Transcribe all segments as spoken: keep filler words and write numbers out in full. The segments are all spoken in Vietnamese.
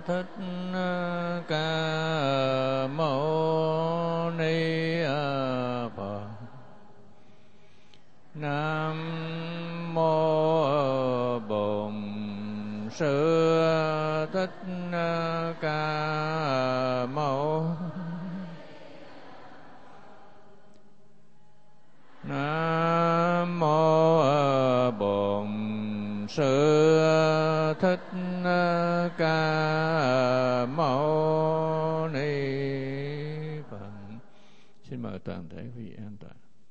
Thích Ca Mâu Ni Phật. Nam mô Bổn Sư Thích Ca Mâu. Nam mô Bổn Sư Thích Ca Mâu Ni Phật. Xin mời toàn thể quý vị an toàn.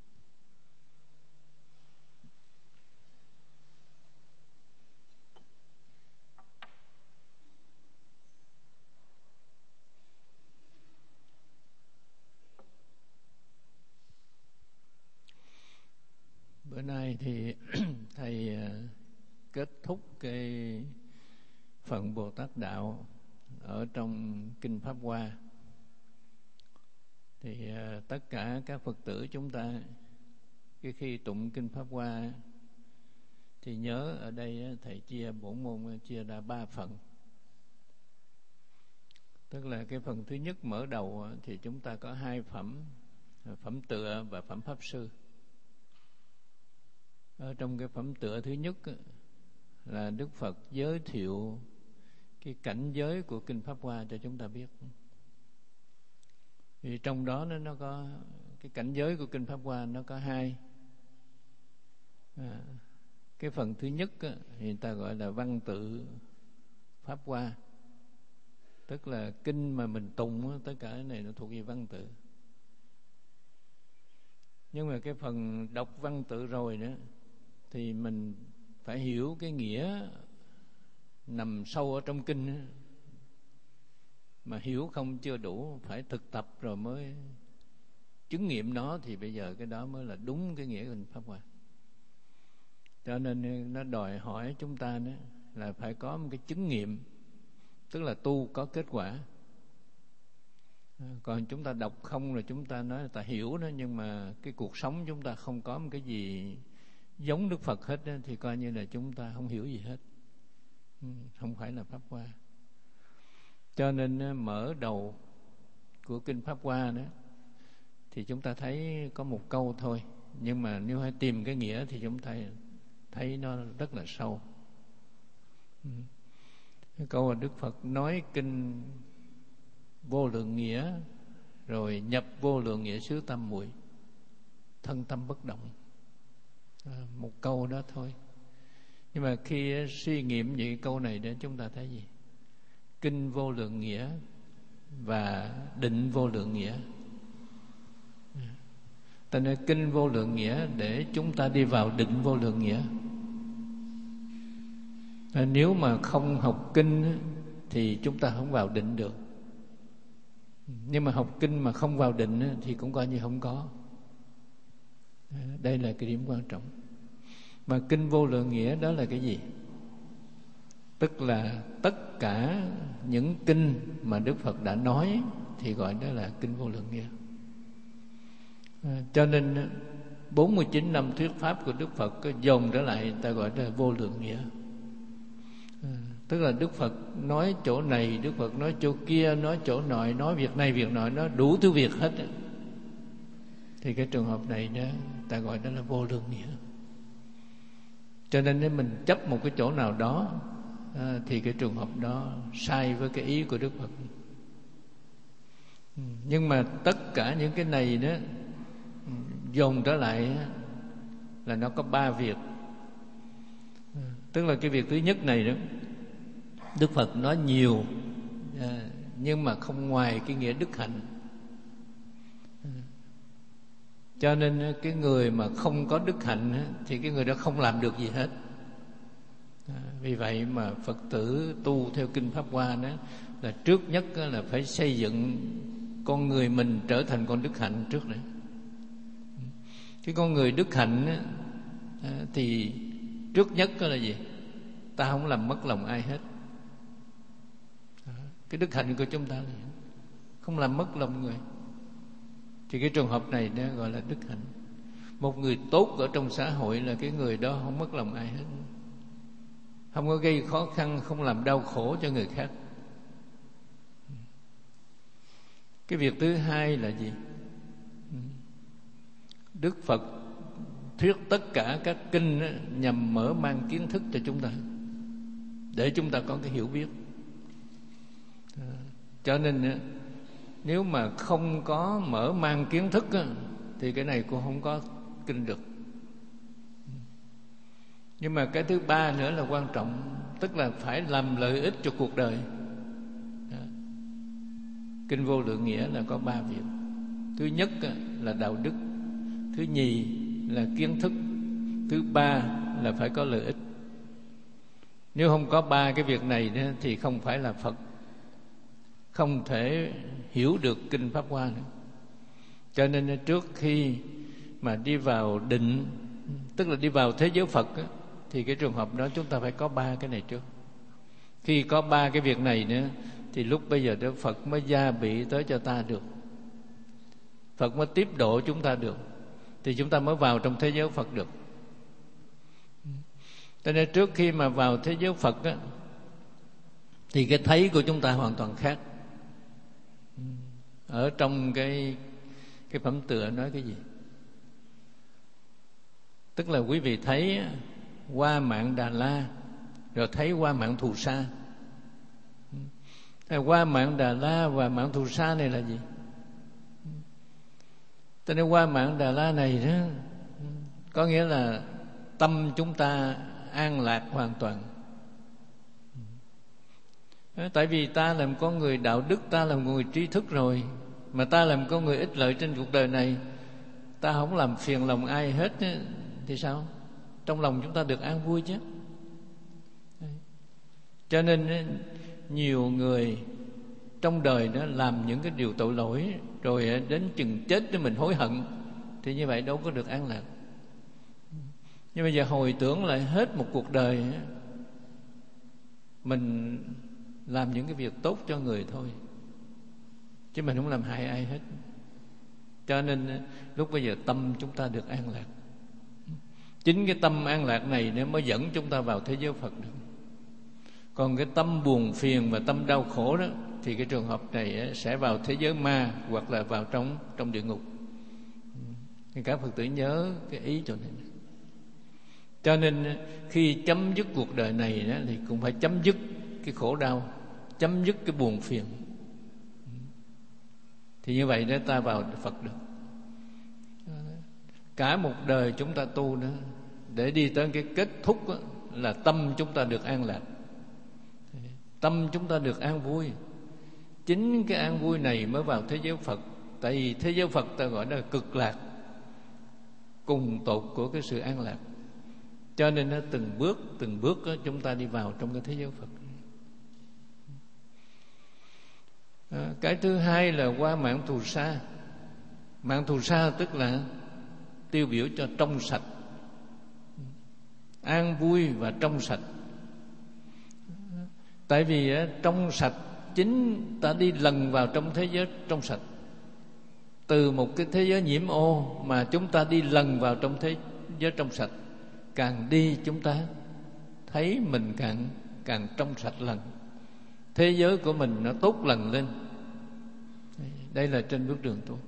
Bữa nay thì thầy kết thúc cái phần Bồ Tát Đạo ở trong Kinh Pháp Hoa. Thì tất cả các Phật tử chúng ta cái khi tụng Kinh Pháp Hoa thì nhớ ở đây thầy chia bổn môn chia ra ba phần. Tức là cái phần thứ nhất mở đầu thì chúng ta có hai phẩm, phẩm tựa và phẩm pháp sư. Ở trong cái phẩm tựa thứ nhất là Đức Phật giới thiệu cái cảnh giới của Kinh Pháp Hoa cho chúng ta biết. Vì trong đó nó, nó có cái cảnh giới của Kinh Pháp Hoa nó có hai. À, cái phần thứ nhất thì người ta gọi là văn tự Pháp Hoa, tức là kinh mà mình tụng tất cả cái này nó thuộc về văn tự. Nhưng mà cái phần đọc văn tự rồi nữa thì mình phải hiểu cái nghĩa nằm sâu ở trong kinh. Mà hiểu không chưa đủ, phải thực tập rồi mới chứng nghiệm nó, thì bây giờ cái đó mới là đúng cái nghĩa của Pháp Hoa. Cho nên nó đòi hỏi chúng ta nữa là phải có một cái chứng nghiệm, tức là tu có kết quả. Còn chúng ta đọc không là chúng ta nói là ta hiểu đó, nhưng mà cái cuộc sống chúng ta không có một cái gì giống Đức Phật hết đó, thì coi như là chúng ta không hiểu gì hết, không phải là Pháp Hoa. Cho nên mở đầu của Kinh Pháp Hoa đó thì chúng ta thấy có một câu thôi, nhưng mà nếu phải tìm cái nghĩa thì chúng ta thấy nó rất là sâu. Cái câu là Đức Phật nói kinh vô lượng nghĩa, rồi nhập vô lượng nghĩa xứ tam muội, thân tâm bất động. À, một câu đó thôi. Nhưng mà khi suy nghiệm về câu này để chúng ta thấy gì? Kinh vô lượng nghĩa và định vô lượng nghĩa. Ta nói kinh vô lượng nghĩa để chúng ta đi vào định vô lượng nghĩa. À, nếu mà không học kinh thì chúng ta không vào định được. Nhưng mà học kinh mà không vào định thì cũng coi như không có. Đây là cái điểm quan trọng. Mà kinh vô lượng nghĩa đó là cái gì? Tức là tất cả những kinh mà Đức Phật đã nói thì gọi đó là kinh vô lượng nghĩa. À, cho nên bốn mươi chín năm thuyết pháp của Đức Phật có dồn trở lại, ta gọi đó là vô lượng nghĩa. À, tức là Đức Phật nói chỗ này, Đức Phật nói chỗ kia, nói chỗ nọ, nói việc này việc nọ, nó đủ thứ việc hết. Thì cái trường hợp này đó, ta gọi đó là vô lượng nghĩa. Cho nên nếu mình chấp một cái chỗ nào đó à, thì cái trường hợp đó sai với cái ý của Đức Phật. Nhưng mà tất cả những cái này đó dồn trở lại là nó có ba việc. Tức là cái việc thứ nhất này đó, Đức Phật nói nhiều à, nhưng mà không ngoài cái nghĩa đức hạnh. Cho nên cái người mà không có đức hạnh thì cái người đó không làm được gì hết. À, vì vậy mà Phật tử tu theo Kinh Pháp Hoa đó là trước nhất là phải xây dựng con người mình trở thành con đức hạnh trước nữa. Cái con người đức hạnh à, thì trước nhất là gì? Ta không làm mất lòng ai hết. À, cái đức hạnh của chúng ta là không làm mất lòng người. Thì cái trường hợp này đó gọi là đức hạnh. Một người tốt ở trong xã hội là cái người đó không mất lòng ai hết, không có gây khó khăn, không làm đau khổ cho người khác. Cái việc thứ hai là gì? Đức Phật thuyết tất cả các kinh nhằm mở mang kiến thức cho chúng ta, để chúng ta có cái hiểu biết. Cho nên nếu mà không có mở mang kiến thức thì cái này cũng không có kinh được. Nhưng mà cái thứ ba nữa là quan trọng, tức là phải làm lợi ích cho cuộc đời. Kinh Vô Lượng Nghĩa là có ba việc. Thứ nhất là đạo đức, thứ nhì là kiến thức, thứ ba là phải có lợi ích. Nếu không có ba cái việc này thì không phải là Phật, không thể hiểu được Kinh Pháp Hoa nữa. Cho nên trước khi mà đi vào định, tức là đi vào thế giới Phật, thì cái trường hợp đó chúng ta phải có ba cái này trước. Khi có ba cái việc này nữa thì lúc bây giờ Đức Phật mới gia bị tới cho ta được, Phật mới tiếp độ chúng ta được, thì chúng ta mới vào trong thế giới Phật được. Cho nên trước khi mà vào thế giới Phật á, thì cái thấy của chúng ta hoàn toàn khác. Ở trong cái cái phẩm tựa nói cái gì? Tức là quý vị thấy Hoa Mạng Đà La, rồi thấy Hoa Mạng Thù Sa. Hoa Mạng Đà La và Mạng Thù Sa này là gì? Cho nên Hoa Mạng Đà La này đó, có nghĩa là tâm chúng ta an lạc hoàn toàn. Tại vì ta làm con người đạo đức, ta làm người trí thức rồi, mà ta làm con người ích lợi trên cuộc đời này, ta không làm phiền lòng ai hết thì sao? Trong lòng chúng ta được an vui chứ. Cho nên nhiều người trong đời đó làm những cái điều tội lỗi, rồi đến chừng chết để mình hối hận, thì như vậy đâu có được an lạc. Nhưng bây giờ hồi tưởng lại hết một cuộc đời, mình làm những cái việc tốt cho người thôi, chứ mình không làm hại ai hết. Cho nên lúc bây giờ tâm chúng ta được an lạc. Chính cái tâm an lạc này nó mới dẫn chúng ta vào thế giới Phật được. Còn cái tâm buồn phiền và tâm đau khổ đó, thì cái trường hợp này sẽ vào thế giới ma, hoặc là vào trong trong địa ngục. Thì các Phật tử nhớ cái ý chỗ này. Cho nên khi chấm dứt cuộc đời này đó, thì cũng phải chấm dứt cái khổ đau, chấm dứt cái buồn phiền. Thì như vậy để ta vào Phật được. Cả một đời chúng ta tu nữa, để đi tới cái kết thúc đó, là tâm chúng ta được an lạc, tâm chúng ta được an vui. Chính cái an vui này mới vào thế giới Phật. Tại vì thế giới Phật ta gọi là cực lạc, cùng tột của cái sự an lạc. Cho nên nó từng bước từng bước đó, chúng ta đi vào trong cái thế giới Phật. À, cái thứ hai là qua Mạng Thù Sa. Mạng Thù Sa tức là tiêu biểu cho trong sạch, an vui và trong sạch. Tại vì trong sạch chính ta đi lần vào trong thế giới trong sạch. Từ một cái thế giới nhiễm ô mà chúng ta đi lần vào trong thế giới trong sạch. Càng đi chúng ta thấy mình càng càng trong sạch lần, thế giới của mình nó tốt lần lên. Đây là trên bước đường tu.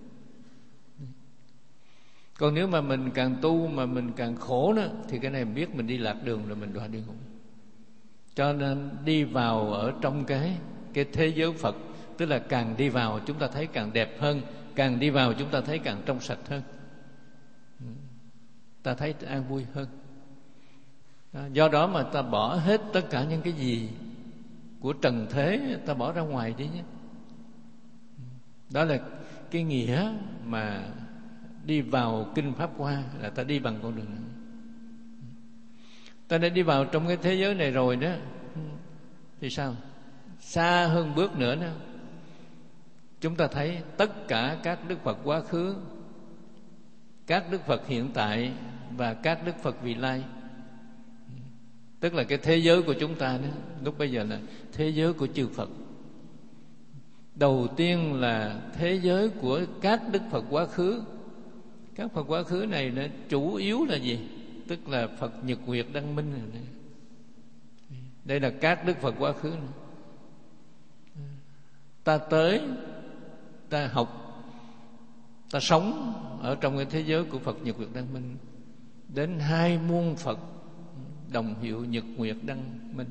Còn nếu mà mình càng tu mà mình càng khổ đó, thì cái này biết mình đi lạc đường rồi, mình đọa địa ngục. Cho nên đi vào ở trong cái cái thế giới Phật, tức là càng đi vào chúng ta thấy càng đẹp hơn, càng đi vào chúng ta thấy càng trong sạch hơn, ta thấy an vui hơn. Do đó mà ta bỏ hết tất cả những cái gì của trần thế, ta bỏ ra ngoài đi nhé. Đó là cái nghĩa mà đi vào Kinh Pháp Hoa, là ta đi bằng con đường này. Ta đã đi vào trong cái thế giới này rồi đó, thì sao? Xa hơn bước nữa đó, chúng ta thấy tất cả các Đức Phật quá khứ, các Đức Phật hiện tại và các Đức Phật vị lai. Tức là cái thế giới của chúng ta đó, lúc bây giờ là thế giới của chư Phật. Đầu tiên là thế giới của các Đức Phật quá khứ. Các Phật quá khứ này nó chủ yếu là gì? Tức là Phật Nhật Nguyệt Đăng Minh này. Đây là các Đức Phật quá khứ này. Ta tới, ta học, ta sống ở trong cái thế giới của Phật Nhật Nguyệt Đăng Minh, đến hai muôn Phật đồng hiệu Nhật Nguyệt Đăng Minh.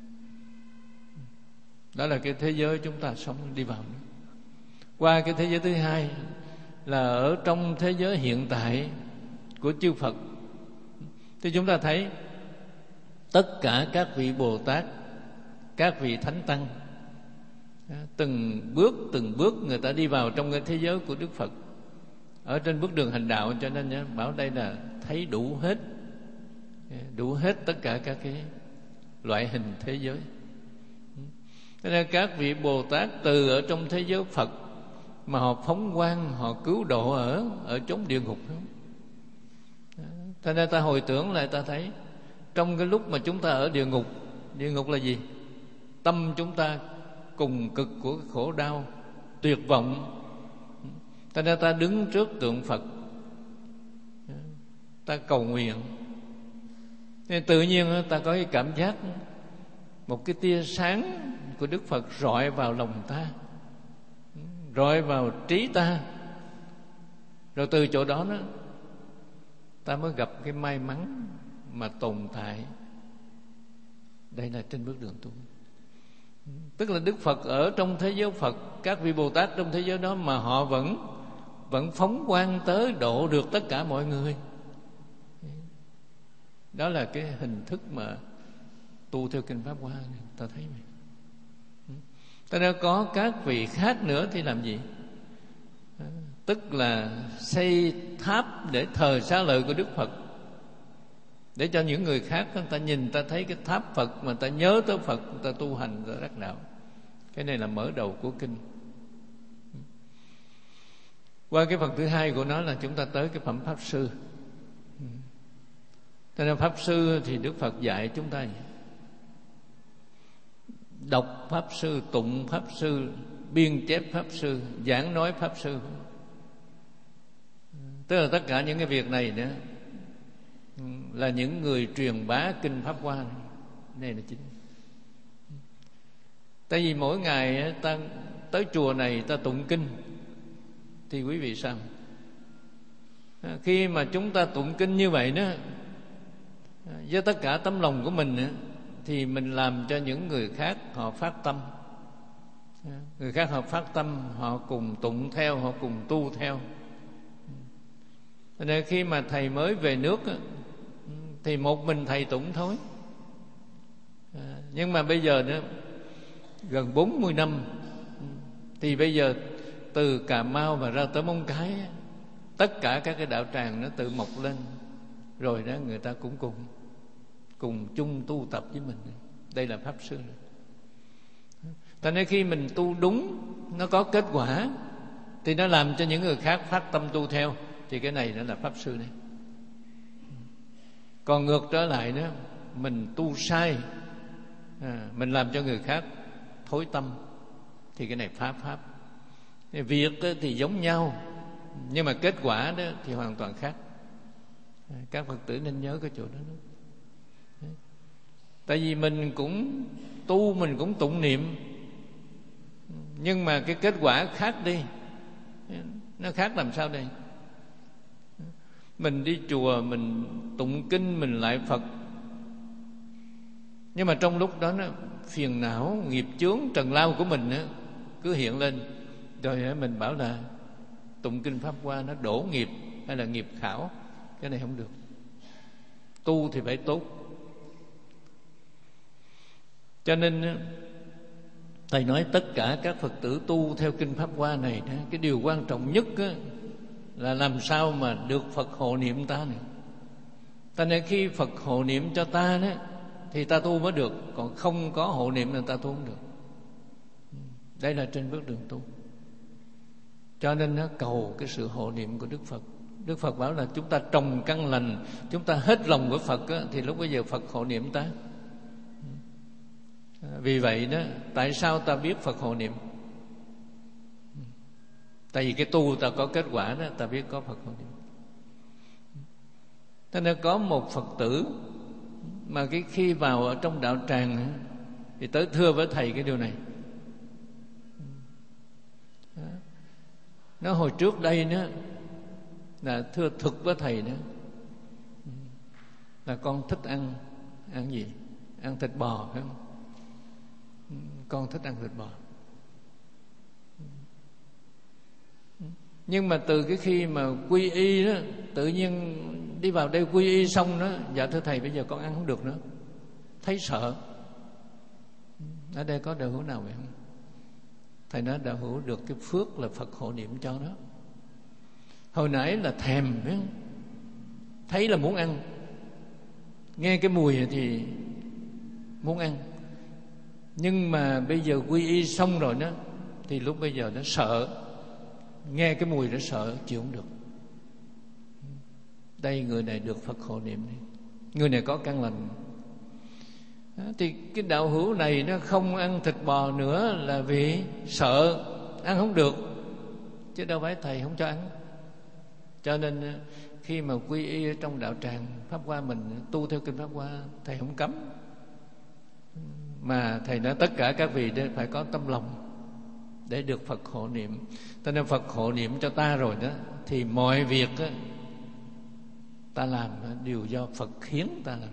Đó là cái thế giới chúng ta sống đi vào. Qua cái thế giới thứ hai là ở trong thế giới hiện tại của chư Phật, thì chúng ta thấy tất cả các vị Bồ Tát, các vị Thánh Tăng, từng bước từng bước người ta đi vào trong cái thế giới của Đức Phật ở trên bước đường hành đạo. Cho nên bảo đây là thấy đủ hết, đủ hết tất cả các cái loại hình thế giới. Cho nên các vị Bồ Tát từ ở trong thế giới Phật mà họ phóng quang, họ cứu độ ở ở chốn địa ngục. Cho nên ta hồi tưởng lại, ta thấy trong cái lúc mà chúng ta ở địa ngục, địa ngục là gì? Tâm chúng ta cùng cực của khổ đau, tuyệt vọng. Cho nên ta đứng trước tượng Phật, ta cầu nguyện, nên tự nhiên ta có cái cảm giác một cái tia sáng của Đức Phật rọi vào lòng ta, rọi vào trí ta. Rồi từ chỗ đó, đó ta mới gặp cái may mắn mà tồn tại. Đây là trên bước đường tu. Tức là Đức Phật ở trong thế giới Phật, các vị Bồ Tát trong thế giới đó mà họ vẫn vẫn phóng quang tới độ được tất cả mọi người. Đó là cái hình thức mà tu theo Kinh Pháp Hoa này, ta thấy vậy. Ta đã có các vị khác nữa thì làm gì? Tức là xây tháp để thờ xá lợi của Đức Phật, để cho những người khác người ta nhìn, ta thấy cái tháp Phật mà ta nhớ tới Phật, ta tu hành, ta đắc đạo. Cái này là mở đầu của kinh. Qua cái phần thứ hai của nó là chúng ta tới cái phẩm Pháp Sư. Cho nên Pháp Sư thì Đức Phật dạy chúng ta đọc Pháp Sư, tụng Pháp Sư, biên chép Pháp Sư, giảng nói Pháp Sư. Tức là tất cả những cái việc này nữa là những người truyền bá Kinh Pháp Hoa này. Đây là chính. Tại vì mỗi ngày ta tới chùa này ta tụng kinh, thì quý vị sao? Khi mà chúng ta tụng kinh như vậy đó, với tất cả tấm lòng của mình, thì mình làm cho những người khác họ phát tâm. Người khác họ phát tâm, họ cùng tụng theo, họ cùng tu theo. Nên khi mà thầy mới về nước thì một mình thầy tụng thôi. Nhưng mà bây giờ nữa, gần bốn mươi năm, thì bây giờ từ Cà Mau và ra tới Móng Cái, tất cả các cái đạo tràng nó tự mọc lên. Rồi đó người ta cũng cùng cùng chung tu tập với mình. Đây là Pháp Sư. Cho nên khi mình tu đúng, nó có kết quả, thì nó làm cho những người khác phát tâm tu theo. Thì cái này nó là Pháp Sư này. Còn ngược trở lại nữa, mình tu sai, à, mình làm cho người khác thối tâm, thì cái này phá Pháp. Việc thì giống nhau, nhưng mà kết quả đó thì hoàn toàn khác. Các Phật tử nên nhớ cái chỗ đó. Tại vì mình cũng tu, mình cũng tụng niệm, nhưng mà cái kết quả khác đi. Nó khác làm sao đây? Mình đi chùa, mình tụng kinh, mình lại Phật, nhưng mà trong lúc đó, nó phiền não, nghiệp chướng, trần lao của mình đó, cứ hiện lên. Rồi mình bảo là tụng kinh Pháp Hoa nó đổ nghiệp hay là nghiệp khảo. Cái này không được. Tu thì phải tốt. Cho nên thầy nói tất cả các Phật tử tu theo Kinh Pháp Hoa này, cái điều quan trọng nhất là làm sao mà được Phật hộ niệm ta này. Cho nên khi Phật hộ niệm cho ta đó, thì ta tu mới được. Còn không có hộ niệm là ta tu không được. Đây là trên bước đường tu. Cho nên nó cầu cái sự hộ niệm của Đức Phật. Đức Phật bảo là chúng ta trồng căn lành, chúng ta hết lòng với Phật á, thì lúc bây giờ Phật hộ niệm ta. Vì vậy đó, tại sao ta biết Phật hộ niệm? Tại vì cái tu ta có kết quả đó, ta biết có Phật hộ niệm. Thế nên có một Phật tử mà cái khi vào ở trong đạo tràng thì tới thưa với thầy cái điều này. Nó hồi trước đây nữa là thưa thực với thầy đó, là con thích ăn ăn gì? Ăn thịt bò phải không? Con thích ăn thịt bò. Nhưng mà từ cái khi mà quy y đó, tự nhiên đi vào đây quy y xong đó, dạ thưa thầy bây giờ con ăn không được nữa, thấy sợ. Ở đây có đạo hữu nào vậy không? Thầy nói đạo hữu được cái phước là Phật hộ niệm cho đó. Hồi nãy là thèm, phải không? Thấy là muốn ăn, nghe cái mùi thì muốn ăn. Nhưng mà bây giờ quy y xong rồi đó, thì lúc bây giờ nó sợ, nghe cái mùi nó sợ, chịu không được. Đây người này được Phật hộ niệm đi, người này có căn lành. Đó, thì cái đạo hữu này nó không ăn thịt bò nữa là vì sợ ăn không được, chứ đâu phải thầy không cho ăn. Cho nên khi mà quy y ở trong đạo tràng Pháp Hoa, mình tu theo kinh Pháp Hoa, thầy không cấm. Mà thầy nói tất cả các vị phải có tâm lòng để được Phật hộ niệm. Cho nên Phật hộ niệm cho ta rồi đó, thì mọi việc đó, ta làm đều do Phật khiến ta làm.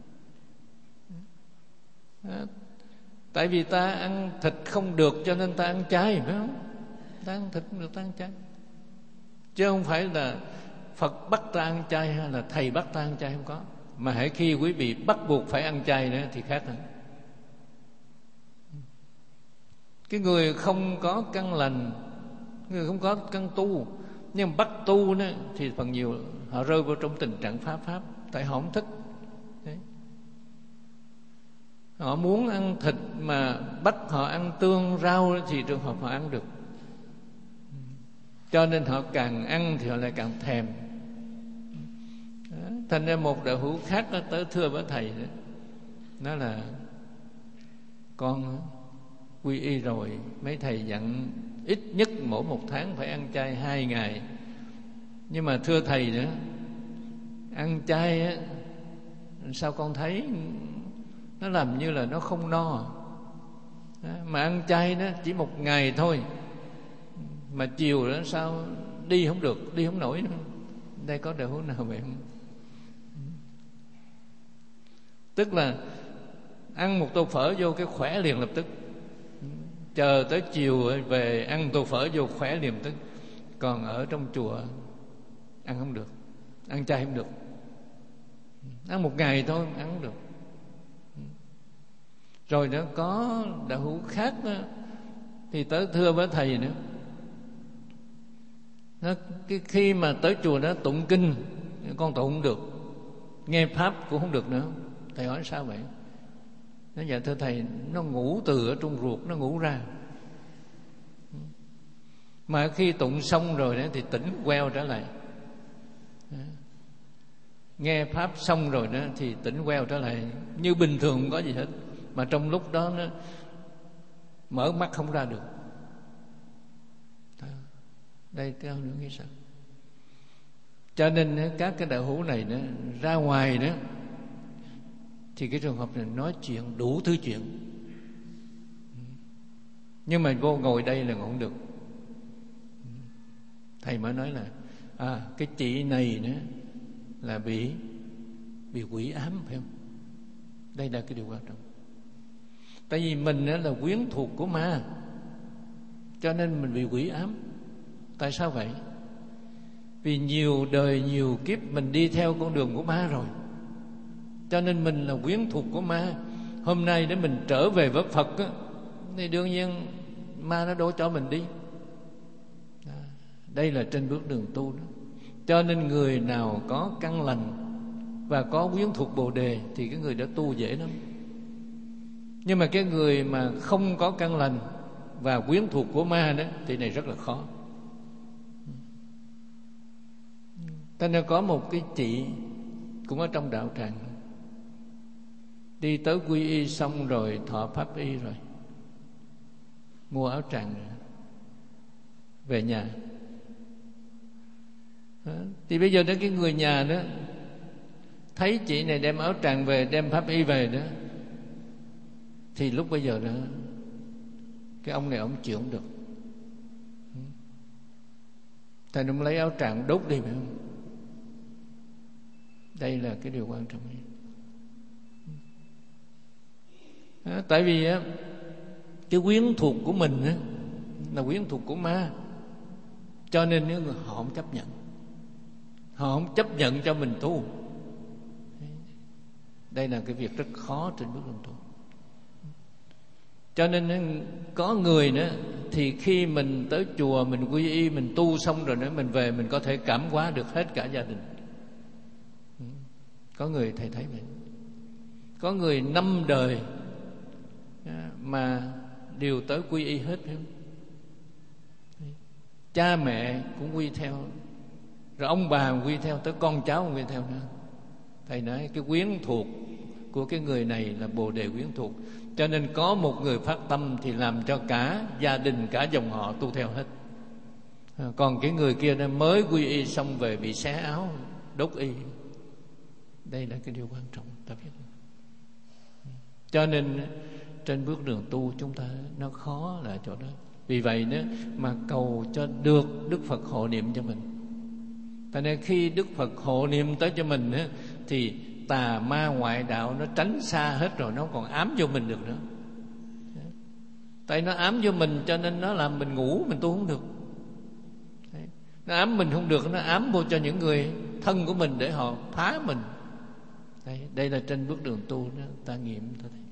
Đó. Tại vì ta ăn thịt không được cho nên ta ăn chay, phải không? Ta ăn thịt không được, ta ăn chay. Chứ không phải là Phật bắt ta ăn chay hay là thầy bắt ta ăn chay, không có. Mà hãy khi quý vị bắt buộc phải ăn chay nữa thì khác hơn. Cái người không có căn lành, người không có căn tu, nhưng mà bắt tu nữa, thì phần nhiều họ rơi vào trong tình trạng phá pháp. Tại họ không thích. Đấy. Họ muốn ăn thịt mà bắt họ ăn tương rau thì trường hợp họ ăn được. Cho nên họ càng ăn thì họ lại càng thèm. Đó. Thành ra một đạo hữu khác đó tới thưa với thầy đó, nói là con quy y rồi, mấy thầy dặn ít nhất mỗi một tháng phải ăn chay hai ngày. Nhưng mà thưa thầy nữa, ăn chay á, sao con thấy nó làm như là nó không no. Đó, mà ăn chay đó chỉ một ngày thôi, mà chiều đó sao đi không được, đi không nổi nữa. Đây có đạo hữu nào vậy không? Tức là ăn một tô phở vô cái khỏe liền lập tức, chờ tới chiều về ăn tô phở vô khỏe liền tức. Còn ở trong chùa ăn không được, ăn chay không được, ăn một ngày thôi ăn không được. Rồi nó có đạo hữu khác đó, thì tới thưa với thầy nữa, nó, cái khi mà tới chùa đó tụng kinh con tụng không được, nghe pháp cũng không được nữa. Thầy hỏi sao vậy? Nó dạ thưa thầy, nó ngủ từ ở trong ruột nó ngủ ra, mà khi tụng xong rồi đó thì tỉnh queo trở lại. Nghe pháp xong rồi đó thì tỉnh queo trở lại như bình thường, không có gì hết. Mà trong lúc đó nó mở mắt không ra được. Đây cái nữa nghĩ sao? Cho nên các cái đạo hữu này đó, ra ngoài đó thì cái trường hợp này nói chuyện đủ thứ chuyện, nhưng mà vô ngồi đây là không được. Thầy mới nói là à, cái chị này nữa là bị bị quỷ ám, phải không? Đây là cái điều quan trọng. Tại vì mình là quyến thuộc của ma, cho nên mình bị quỷ ám. Tại sao vậy? Vì nhiều đời nhiều kiếp mình đi theo con đường của ma rồi, cho nên mình là quyến thuộc của ma. Hôm nay để mình trở về với Phật á, thì đương nhiên ma nó đâu cho mình đi. Đây là trên bước đường tu đó. Cho nên người nào có căn lành và có quyến thuộc Bồ Đề thì cái người đó tu dễ lắm. Nhưng mà cái người mà không có căn lành và quyến thuộc của ma đó thì này rất là khó. Cho nên có một cái chị cũng ở trong đạo tràng, đi tới quy y xong rồi thọ pháp y rồi, mua áo tràng rồi, về nhà. Đó. Thì bây giờ đó cái người nhà đó thấy chị này đem áo tràng về, đem pháp y về đó, thì lúc bây giờ đó cái ông này ông chịu không được. Thầy đừng lấy áo tràng đốt đi, phải không? Đây là cái điều quan trọng. À, tại vì á, cái quyến thuộc của mình á, là quyến thuộc của ma, cho nên những người họ không chấp nhận, họ không chấp nhận cho mình tu. Đây là cái việc rất khó trên bước đường tu. Cho nên có người nữa thì khi mình tới chùa, mình quy y, mình tu xong rồi nữa mình về, mình có thể cảm hóa được hết cả gia đình. Có người thầy thấy vậy. Có người năm đời mà đều tới quy y hết, phải không? Cha mẹ cũng quy theo, rồi ông bà quy theo, tới con cháu cũng quy theo nữa. Thầy nói cái quyến thuộc của cái người này là bồ đề quyến thuộc, cho nên có một người phát tâm thì làm cho cả gia đình, cả dòng họ tu theo hết. Còn cái người kia nó mới quy y xong về bị xé áo, đốt y. Đây là cái điều quan trọng ta biết. Cho nên trên bước đường tu chúng ta nó khó là chỗ đó. Vì vậy đó mà cầu cho được Đức Phật hộ niệm cho mình. Tại nên khi Đức Phật hộ niệm tới cho mình á, thì tà ma ngoại đạo nó tránh xa hết rồi, nó còn ám vô mình được nữa. Tại nó ám vô mình cho nên nó làm mình ngủ, mình tu không được. Nó ám mình không được, nó ám vô cho những người thân của mình để họ phá mình. Đây, đây là trên bước đường tu đó, ta nghiệm ta thấy.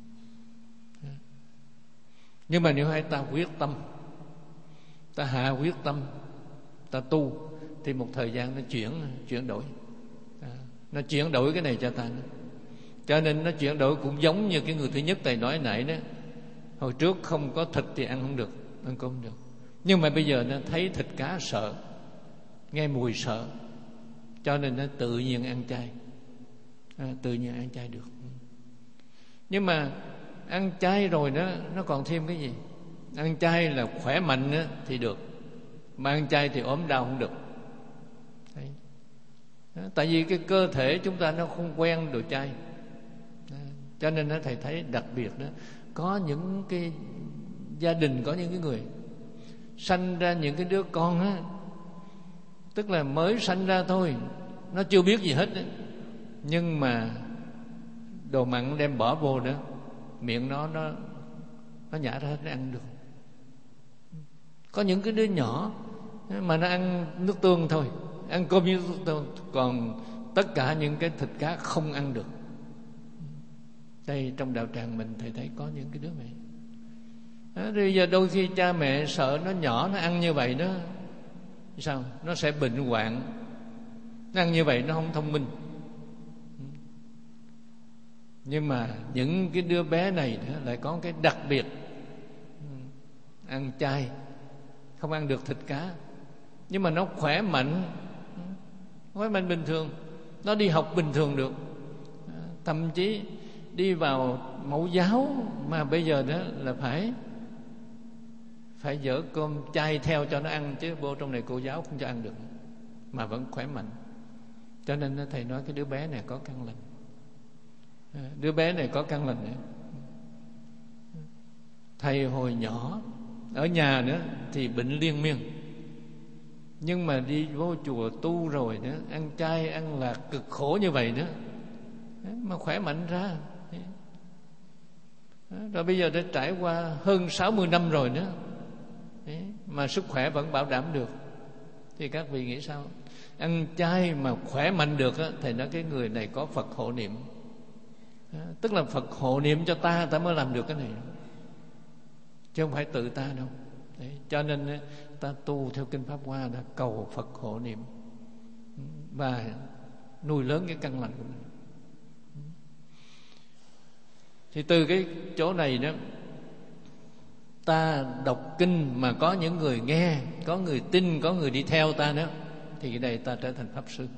Nhưng mà nếu hai ta quyết tâm, ta hạ quyết tâm, ta tu, thì một thời gian nó chuyển chuyển đổi, à, nó chuyển đổi cái này cho ta nữa. Cho nên nó chuyển đổi cũng giống như cái người thứ nhất thầy nói nãy đó. Hồi trước không có thịt thì ăn không được, ăn cơm không được. Nhưng mà bây giờ nó thấy thịt cá sợ, nghe mùi sợ, cho nên nó tự nhiên ăn chay, à, tự nhiên ăn chay được. Nhưng mà ăn chay rồi đó, nó còn thêm cái gì? Ăn chay là khỏe mạnh đó, thì được, mà ăn chay thì ốm đau không được. Đấy. Đó, tại vì cái cơ thể chúng ta nó không quen đồ chay. Đó. Cho nên thầy thấy đặc biệt đó, có những cái gia đình, có những cái người sanh ra những cái đứa con á, tức là mới sanh ra thôi, nó chưa biết gì hết đó. Nhưng mà đồ mặn đem bỏ vô đó, miệng nó nó nó nhả ra hết, nó ăn được. Có những cái đứa nhỏ mà nó ăn nước tương thôi, ăn cơm như nước tương, còn tất cả những cái thịt cá không ăn được. Đây trong đạo tràng mình thầy thấy có những cái đứa vậy. Đó, bây giờ đôi khi cha mẹ sợ nó nhỏ nó ăn như vậy đó, sao? Nó sẽ bệnh hoạn. Nó ăn như vậy nó không thông minh. Nhưng mà những cái đứa bé này lại có cái đặc biệt, ăn chay, không ăn được thịt cá, nhưng mà nó khỏe mạnh, khỏe mạnh bình thường, nó đi học bình thường được, thậm chí đi vào mẫu giáo mà bây giờ đó là phải phải dỡ cơm chay theo cho nó ăn, chứ vô trong này cô giáo không cho ăn được, mà vẫn khỏe mạnh. Cho nên thầy nói cái đứa bé này có căn lành, đứa bé này có căn lành nữa. Thầy hồi nhỏ ở nhà nữa thì bệnh liên miên, nhưng mà đi vô chùa tu rồi nữa, ăn chay ăn lạc cực khổ như vậy nữa, mà khỏe mạnh ra. Rồi bây giờ đã trải qua hơn sáu mươi năm rồi nữa, mà sức khỏe vẫn bảo đảm được. Thì các vị nghĩ sao? Ăn chay mà khỏe mạnh được á, thầy nói cái người này có Phật hộ niệm. Tức là Phật hộ niệm cho ta, ta mới làm được cái này, chứ không phải tự ta đâu. Đấy, cho nên ta tu theo kinh Pháp Hoa là cầu Phật hộ niệm và nuôi lớn cái căn lành của mình. Thì từ cái chỗ này đó, ta đọc kinh mà có những người nghe, có người tin, có người đi theo ta đó, thì cái này ta trở thành Pháp Sư.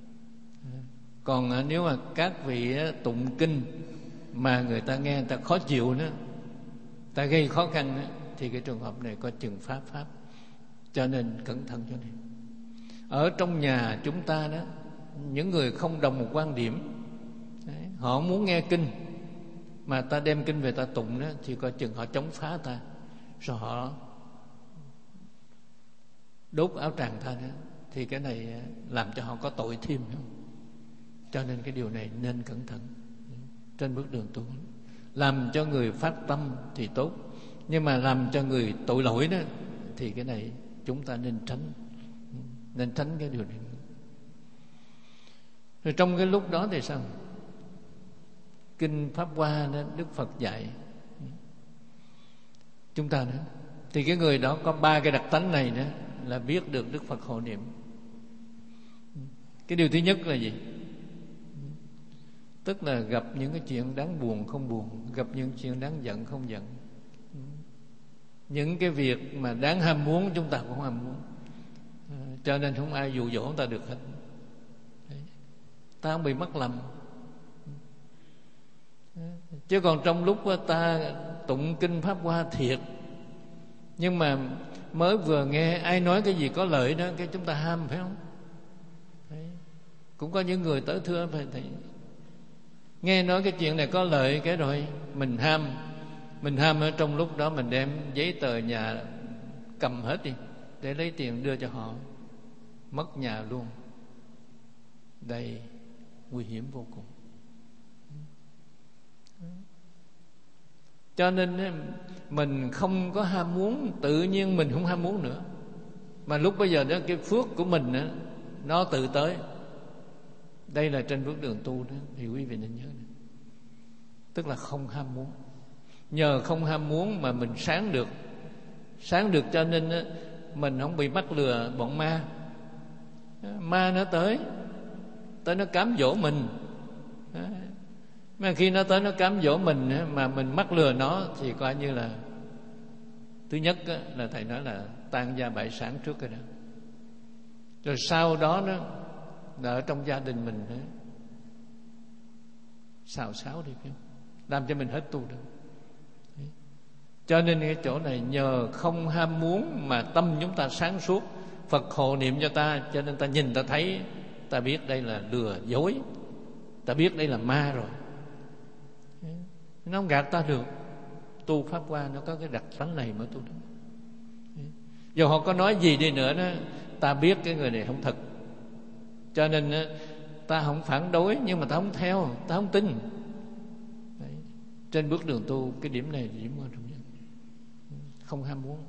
Còn nếu mà các vị tụng kinh mà người ta nghe người ta khó chịu nữa, ta gây khó khăn nữa, thì cái trường hợp này có chừng pháp pháp. Cho nên cẩn thận cho này. Ở trong nhà chúng ta đó, những người không đồng một quan điểm, đấy, họ muốn nghe kinh mà ta đem kinh về ta tụng đó, thì coi chừng họ chống phá ta, rồi họ đốt áo tràng tha đó, thì cái này làm cho họ có tội thêm, không? Cho nên cái điều này nên cẩn thận trên bước đường tu. Làm cho người phát tâm thì tốt, nhưng mà làm cho người tội lỗi đó thì cái này chúng ta nên tránh, nên tránh cái điều này. Rồi trong cái lúc đó thì sao? Kinh Pháp Hoa đó, Đức Phật dạy chúng ta nữa, thì cái người đó có ba cái đặc tánh này đó là biết được Đức Phật hộ niệm. Cái điều thứ nhất là gì? Tức là gặp những cái chuyện đáng buồn không buồn, gặp những chuyện đáng giận không giận, những cái việc mà đáng ham muốn chúng ta cũng ham muốn, cho nên không ai dụ dỗ ta được hết. Ta không bị mắc lầm. Chứ còn trong lúc ta tụng kinh Pháp Hoa thiệt, nhưng mà mới vừa nghe ai nói cái gì có lợi đó, cái chúng ta ham, phải không? Đấy. Cũng có những người tới thưa phải thầy, nghe nói cái chuyện này có lợi, cái rồi mình ham. Mình ham ở trong lúc đó mình đem giấy tờ nhà cầm hết đi để lấy tiền đưa cho họ, mất nhà luôn. Đây nguy hiểm vô cùng. Cho nên mình không có ham muốn, tự nhiên mình không ham muốn nữa. Mà lúc bây giờ đó cái phước của mình đó, nó tự tới. Đây là trên bước đường tu đó, thì quý vị nên nhớ này. Tức là không ham muốn. Nhờ không ham muốn mà mình sáng được. Sáng được cho nên đó, mình không bị mắc lừa bọn ma. Ma nó tới, tới nó cám dỗ mình. Mà khi nó tới nó cám dỗ mình mà mình mắc lừa nó thì coi như là, thứ nhất là thầy nói là tan gia bại sản trước cái đó. Rồi sau đó đó là ở trong gia đình mình đó, xào xáo đi, làm cho mình hết tu được. Cho nên cái chỗ này nhờ không ham muốn mà tâm chúng ta sáng suốt, Phật hộ niệm cho ta, cho nên ta nhìn ta thấy, ta biết đây là lừa dối, ta biết đây là ma rồi. Nó không gạt ta được. Tu Pháp Hoa nó có cái đặc tánh này mới tu được. Dù họ có nói gì đi nữa đó, ta biết cái người này không thật, cho nên ta không phản đối, nhưng mà ta không theo, ta không tin. Đấy. Trên bước đường tu, cái điểm này là điểm quan trọng nhất. Không ham muốn.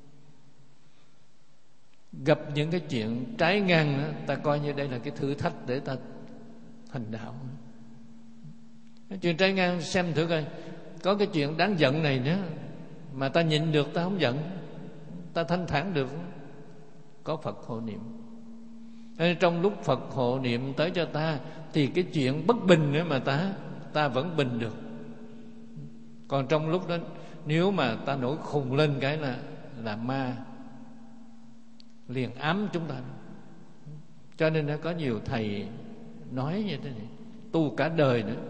Gặp những cái chuyện trái ngang đó, ta coi như đây là cái thử thách để ta hành đạo. Cái chuyện trái ngang xem thử coi, có cái chuyện đáng giận này nữa mà ta nhịn được, ta không giận, ta thanh thản được, có Phật hộ niệm. Nên trong lúc Phật hộ niệm tới cho ta thì cái chuyện bất bình nữa mà ta ta vẫn bình được. Còn trong lúc đó nếu mà ta nổi khùng lên cái là là ma liền ám chúng ta. Cho nên nó có nhiều thầy nói như thế này, tu cả đời nữa.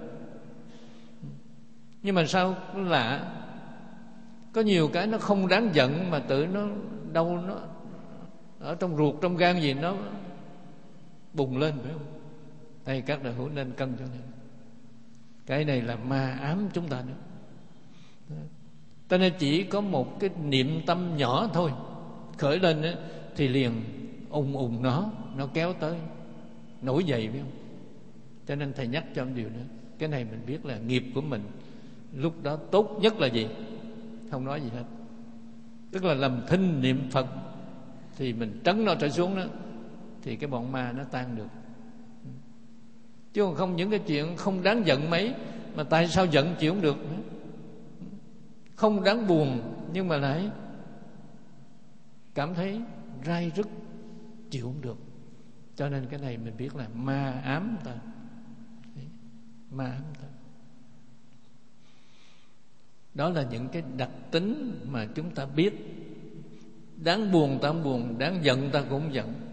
Nhưng mà sao lạ, có nhiều cái nó không đáng giận mà tự nó đâu nó ở trong ruột trong gan gì nó bùng lên, phải không? Đây các đạo hữu nên cân cho nên cái này là ma ám chúng ta nữa. Cho nên chỉ có một cái niệm tâm nhỏ thôi khởi lên đó, thì liền ùng ùng nó nó kéo tới nổi dậy, phải không? Cho nên thầy nhắc cho một điều nữa, cái này mình biết là nghiệp của mình lúc đó tốt nhất là gì? Không nói gì hết, tức là làm thinh niệm Phật thì mình trấn nó trở xuống đó, thì cái bọn ma nó tan được. Chứ còn không những cái chuyện không đáng giận mấy mà tại sao giận chịu không được nữa. Không đáng buồn nhưng mà lại cảm thấy rai rứt, chịu không được. Cho nên cái này mình biết là ma ám ta. Ma ám ta. Đó là những cái đặc tính mà chúng ta biết. Đáng buồn ta không buồn, đáng giận ta cũng không giận,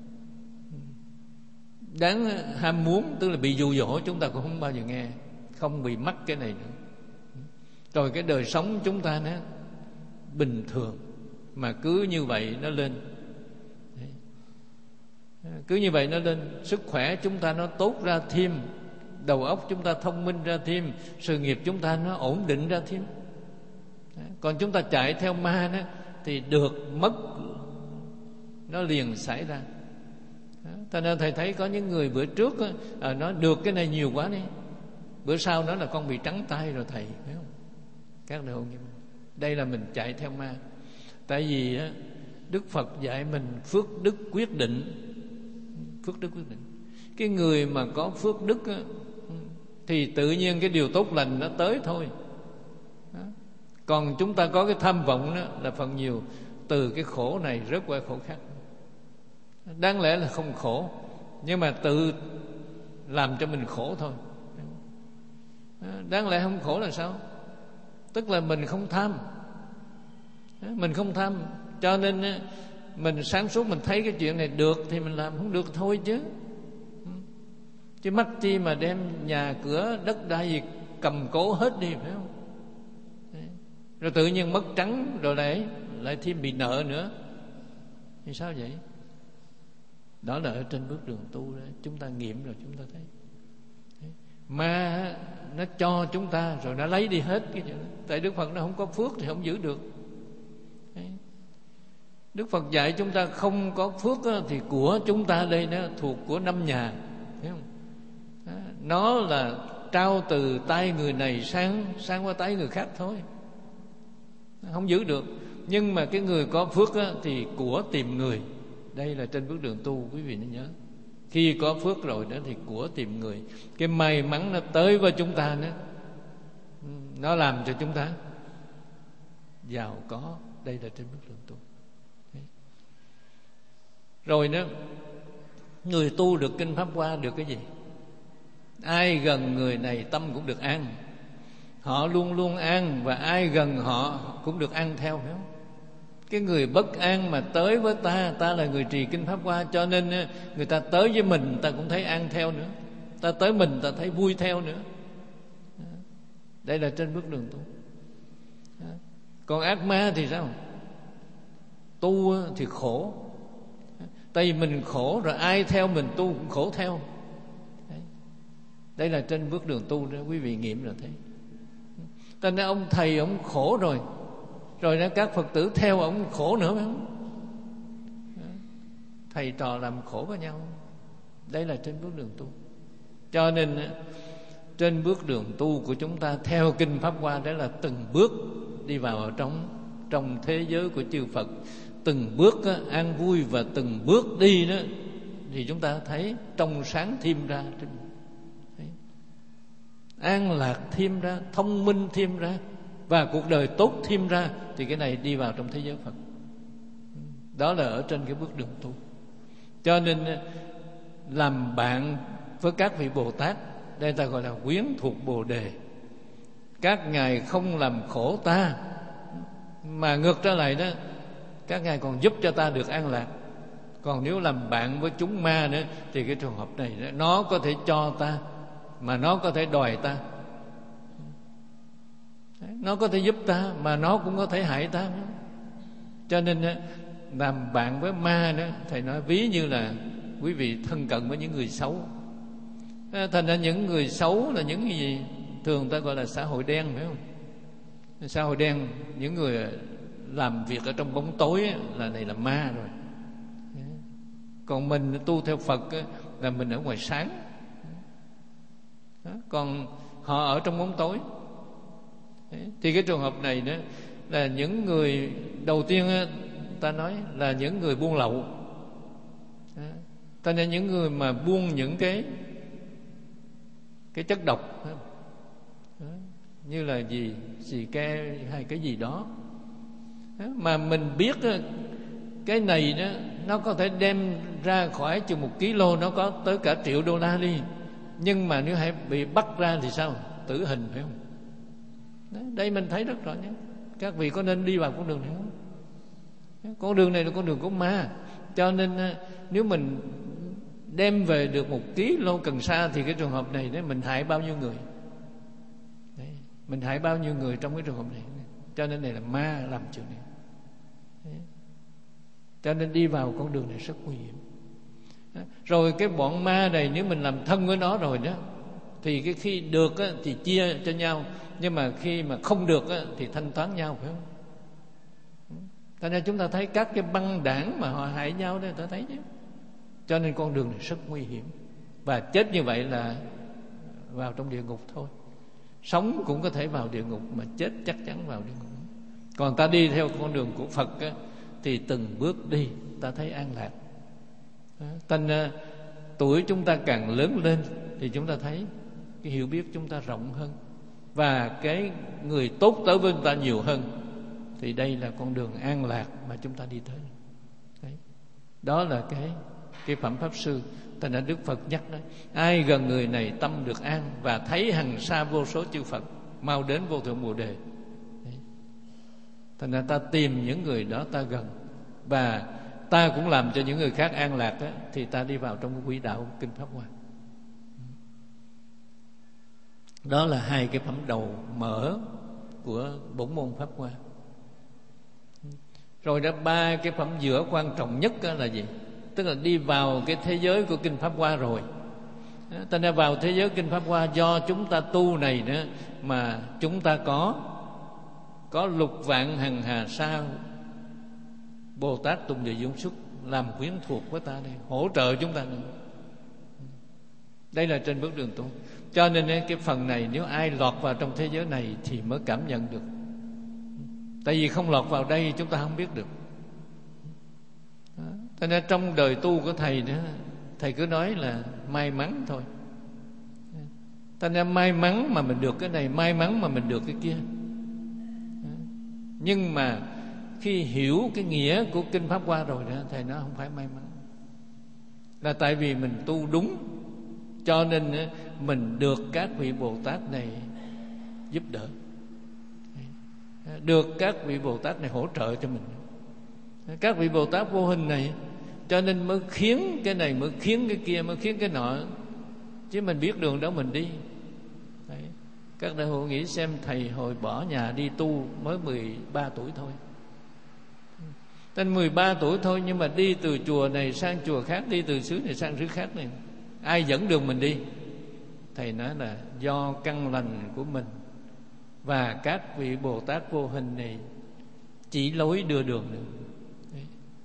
đáng ham muốn tức là bị dụ dỗ chúng ta cũng không bao giờ nghe, không bị mắc cái này nữa. Rồi cái đời sống chúng ta nó bình thường mà cứ như vậy nó lên. Đấy. Cứ như vậy nó lên, sức khỏe chúng ta nó tốt ra thêm, đầu óc chúng ta thông minh ra thêm, sự nghiệp chúng ta nó ổn định ra thêm. Đấy. Còn chúng ta chạy theo ma đó thì được mất nó liền xảy ra. Cho nên thầy thấy có những người bữa trước à, nó được cái này nhiều quá đi, bữa sau nó là con bị trắng tay rồi thầy, phải không? Các đại hôn, đây là mình chạy theo ma. Tại vì á, Đức Phật dạy mình phước đức quyết định. Phước đức quyết định. Cái người mà có phước đức á, thì tự nhiên cái điều tốt lành nó tới thôi. Đó. Còn chúng ta có cái tham vọng đó, là phần nhiều từ cái khổ này rớt qua khổ khác. Đáng lẽ là không khổ, nhưng mà tự làm cho mình khổ thôi. Đáng lẽ không khổ là sao? Tức là mình không tham. Mình không tham, cho nên mình sáng suốt, mình thấy cái chuyện này được thì mình làm, không được thôi chứ. Chứ mắc chi mà đem nhà cửa đất đai gì cầm cố hết đi, phải không? Rồi tự nhiên mất trắng, rồi lại lại thêm bị nợ nữa, thì sao vậy? Đó là ở trên bước đường tu đó, chúng ta nghiệm rồi chúng ta thấy. Ma nó cho chúng ta rồi nó lấy đi hết cái chuyện đó. Tại Đức Phật nó không có phước thì không giữ được. Đức Phật dạy chúng ta không có phước đó, thì của chúng ta đây nó thuộc của năm nhà, thấy không? Đó, nó là trao từ tay người này sang sang qua tay người khác thôi, không giữ được. Nhưng mà cái người có phước đó, thì của tìm người. Đây là trên bước đường tu, quý vị nên nhớ. Khi có phước rồi đó thì của tìm người. Cái may mắn nó tới với chúng ta nữa, nó làm cho chúng ta giàu có. Đây là trên bước đường tu. Rồi đó, người tu được kinh Pháp Hoa được cái gì? Ai gần người này tâm cũng được an. Họ luôn luôn an, và ai gần họ cũng được an theo, phải không? Cái người bất an mà tới với ta, ta là người trì kinh Pháp Hoa, cho nên người ta tới với mình ta cũng thấy an theo nữa, ta tới mình ta thấy vui theo nữa. Đây là trên bước đường tu. Còn ác ma thì sao? Tu thì khổ. Tại vì mình khổ rồi ai theo mình tu cũng khổ theo. Đây là trên bước đường tu đó, quý vị nghiệm rồi thấy. Cho nên ông thầy ông khổ rồi, rồi đó các Phật tử theo ông khổ nữa, phải không? Thầy trò làm khổ với nhau. Đây là trên bước đường tu. Cho nên trên bước đường tu của chúng ta theo kinh Pháp Hoa, đó là từng bước đi vào ở trong trong thế giới của chư Phật. Từng bước á, an vui, và từng bước đi đó thì chúng ta thấy trong sáng thêm ra, an lạc thêm ra, thông minh thêm ra, và cuộc đời tốt thêm ra. Thì cái này đi vào trong thế giới Phật. Đó là ở trên cái bước đường tu. Cho nên làm bạn với các vị Bồ Tát, đây ta gọi là quyến thuộc Bồ Đề. Các ngài không làm khổ ta, mà ngược trở lại đó, các ngài còn giúp cho ta được an lạc. Còn nếu làm bạn với chúng ma nữa, thì cái trường hợp này nó có thể cho ta, mà nó có thể đòi ta. Nó có thể giúp ta, mà nó cũng có thể hại ta. Cho nên làm bạn với ma đó, thầy nói ví như là quý vị thân cận với những người xấu. Thành ra những người xấu là những gì thường ta gọi là xã hội đen, phải không? Xã hội đen, những người làm việc ở trong bóng tối là này là ma rồi. Còn mình tu theo Phật là mình ở ngoài sáng. Còn họ ở trong bóng tối. Thì cái trường hợp này đó là những người đầu tiên ta nói là những người buôn lậu. Ta nên những người mà buôn những cái cái chất độc, như là gì xì ke hay cái gì đó, mà mình biết cái này đó nó có thể đem ra khỏi chừng một ký lô, nó có tới cả triệu đô la đi. Nhưng mà nếu hãy bị bắt ra thì sao? Tử hình, phải không? Đây mình thấy rất rõ nhé. Các vị có nên đi vào con đường này không? Con đường này là con đường của ma. Cho nên nếu mình đem về được một ký lô cần sa, thì cái trường hợp này đấy, mình hại bao nhiêu người? Đấy, mình hại bao nhiêu người trong cái trường hợp này? Cho nên này là ma làm chuyện này. Đấy. Cho nên đi vào con đường này rất nguy hiểm. Rồi cái bọn ma này, nếu mình làm thân với nó rồi đó, thì cái khi được á, thì chia cho nhau, nhưng mà khi mà không được á, thì thanh toán nhau, phải không? Cho nên chúng ta thấy các cái băng đảng mà họ hại nhau đây, ta thấy chứ. Cho nên con đường này rất nguy hiểm. Và chết như vậy là vào trong địa ngục thôi. Sống cũng có thể vào địa ngục, mà chết chắc chắn vào địa ngục. Còn ta đi theo con đường của Phật á, thì từng bước đi ta thấy an lạc. Thành tuổi chúng ta càng lớn lên thì chúng ta thấy cái hiểu biết chúng ta rộng hơn, và cái người tốt tới với chúng ta nhiều hơn. Thì đây là con đường an lạc mà chúng ta đi tới. Đấy. Đó là cái cái phẩm pháp sư. Thành ra Đức Phật nhắc đó: ai gần người này tâm được an, và thấy hằng sa vô số chư Phật mau đến vô thượng Bồ Đề. Đấy. Thành ra ta tìm những người đó ta gần, và ta cũng làm cho những người khác an lạc đó, thì ta đi vào trong cái quỹ đạo Kinh Pháp Hoa. Đó là hai cái phẩm đầu mở của bổn môn Pháp Hoa. Rồi đó, ba cái phẩm giữa quan trọng nhất là gì? Tức là đi vào cái thế giới của Kinh Pháp Hoa rồi. Ta đã vào thế giới Kinh Pháp Hoa, do chúng ta tu này nữa mà chúng ta có có lục vạn hằng hà sa Bồ Tát Tùng Địa Dũng Xuất làm quyến thuộc với ta đây, hỗ trợ chúng ta nữa. Đây là trên bước đường tu. Cho nên cái phần này nếu ai lọt vào trong thế giới này thì mới cảm nhận được. Tại vì không lọt vào đây chúng ta không biết được. Cho nên trong đời tu của Thầy nữa, Thầy cứ nói là may mắn thôi. Cho nên may mắn mà mình được cái này, may mắn mà mình được cái kia. Nhưng mà khi hiểu cái nghĩa của Kinh Pháp Hoa rồi đó, Thầy nói không phải may mắn. Là tại vì mình tu đúng, cho nên mình được các vị Bồ Tát này giúp đỡ, được các vị Bồ Tát này hỗ trợ cho mình. Các vị Bồ Tát vô hình này, cho nên mới khiến cái này, mới khiến cái kia, mới khiến cái nọ. Chứ mình biết đường đó mình đi. Đấy. Các đại hội nghĩ xem, Thầy hồi bỏ nhà đi tu mới mười ba tuổi thôi. Tên mười ba tuổi thôi, nhưng mà đi từ chùa này sang chùa khác, đi từ xứ này sang xứ khác này, ai dẫn đường mình đi? Thầy nói là do căn lành của mình và các vị Bồ Tát vô hình này chỉ lối đưa đường nữa. Đấy.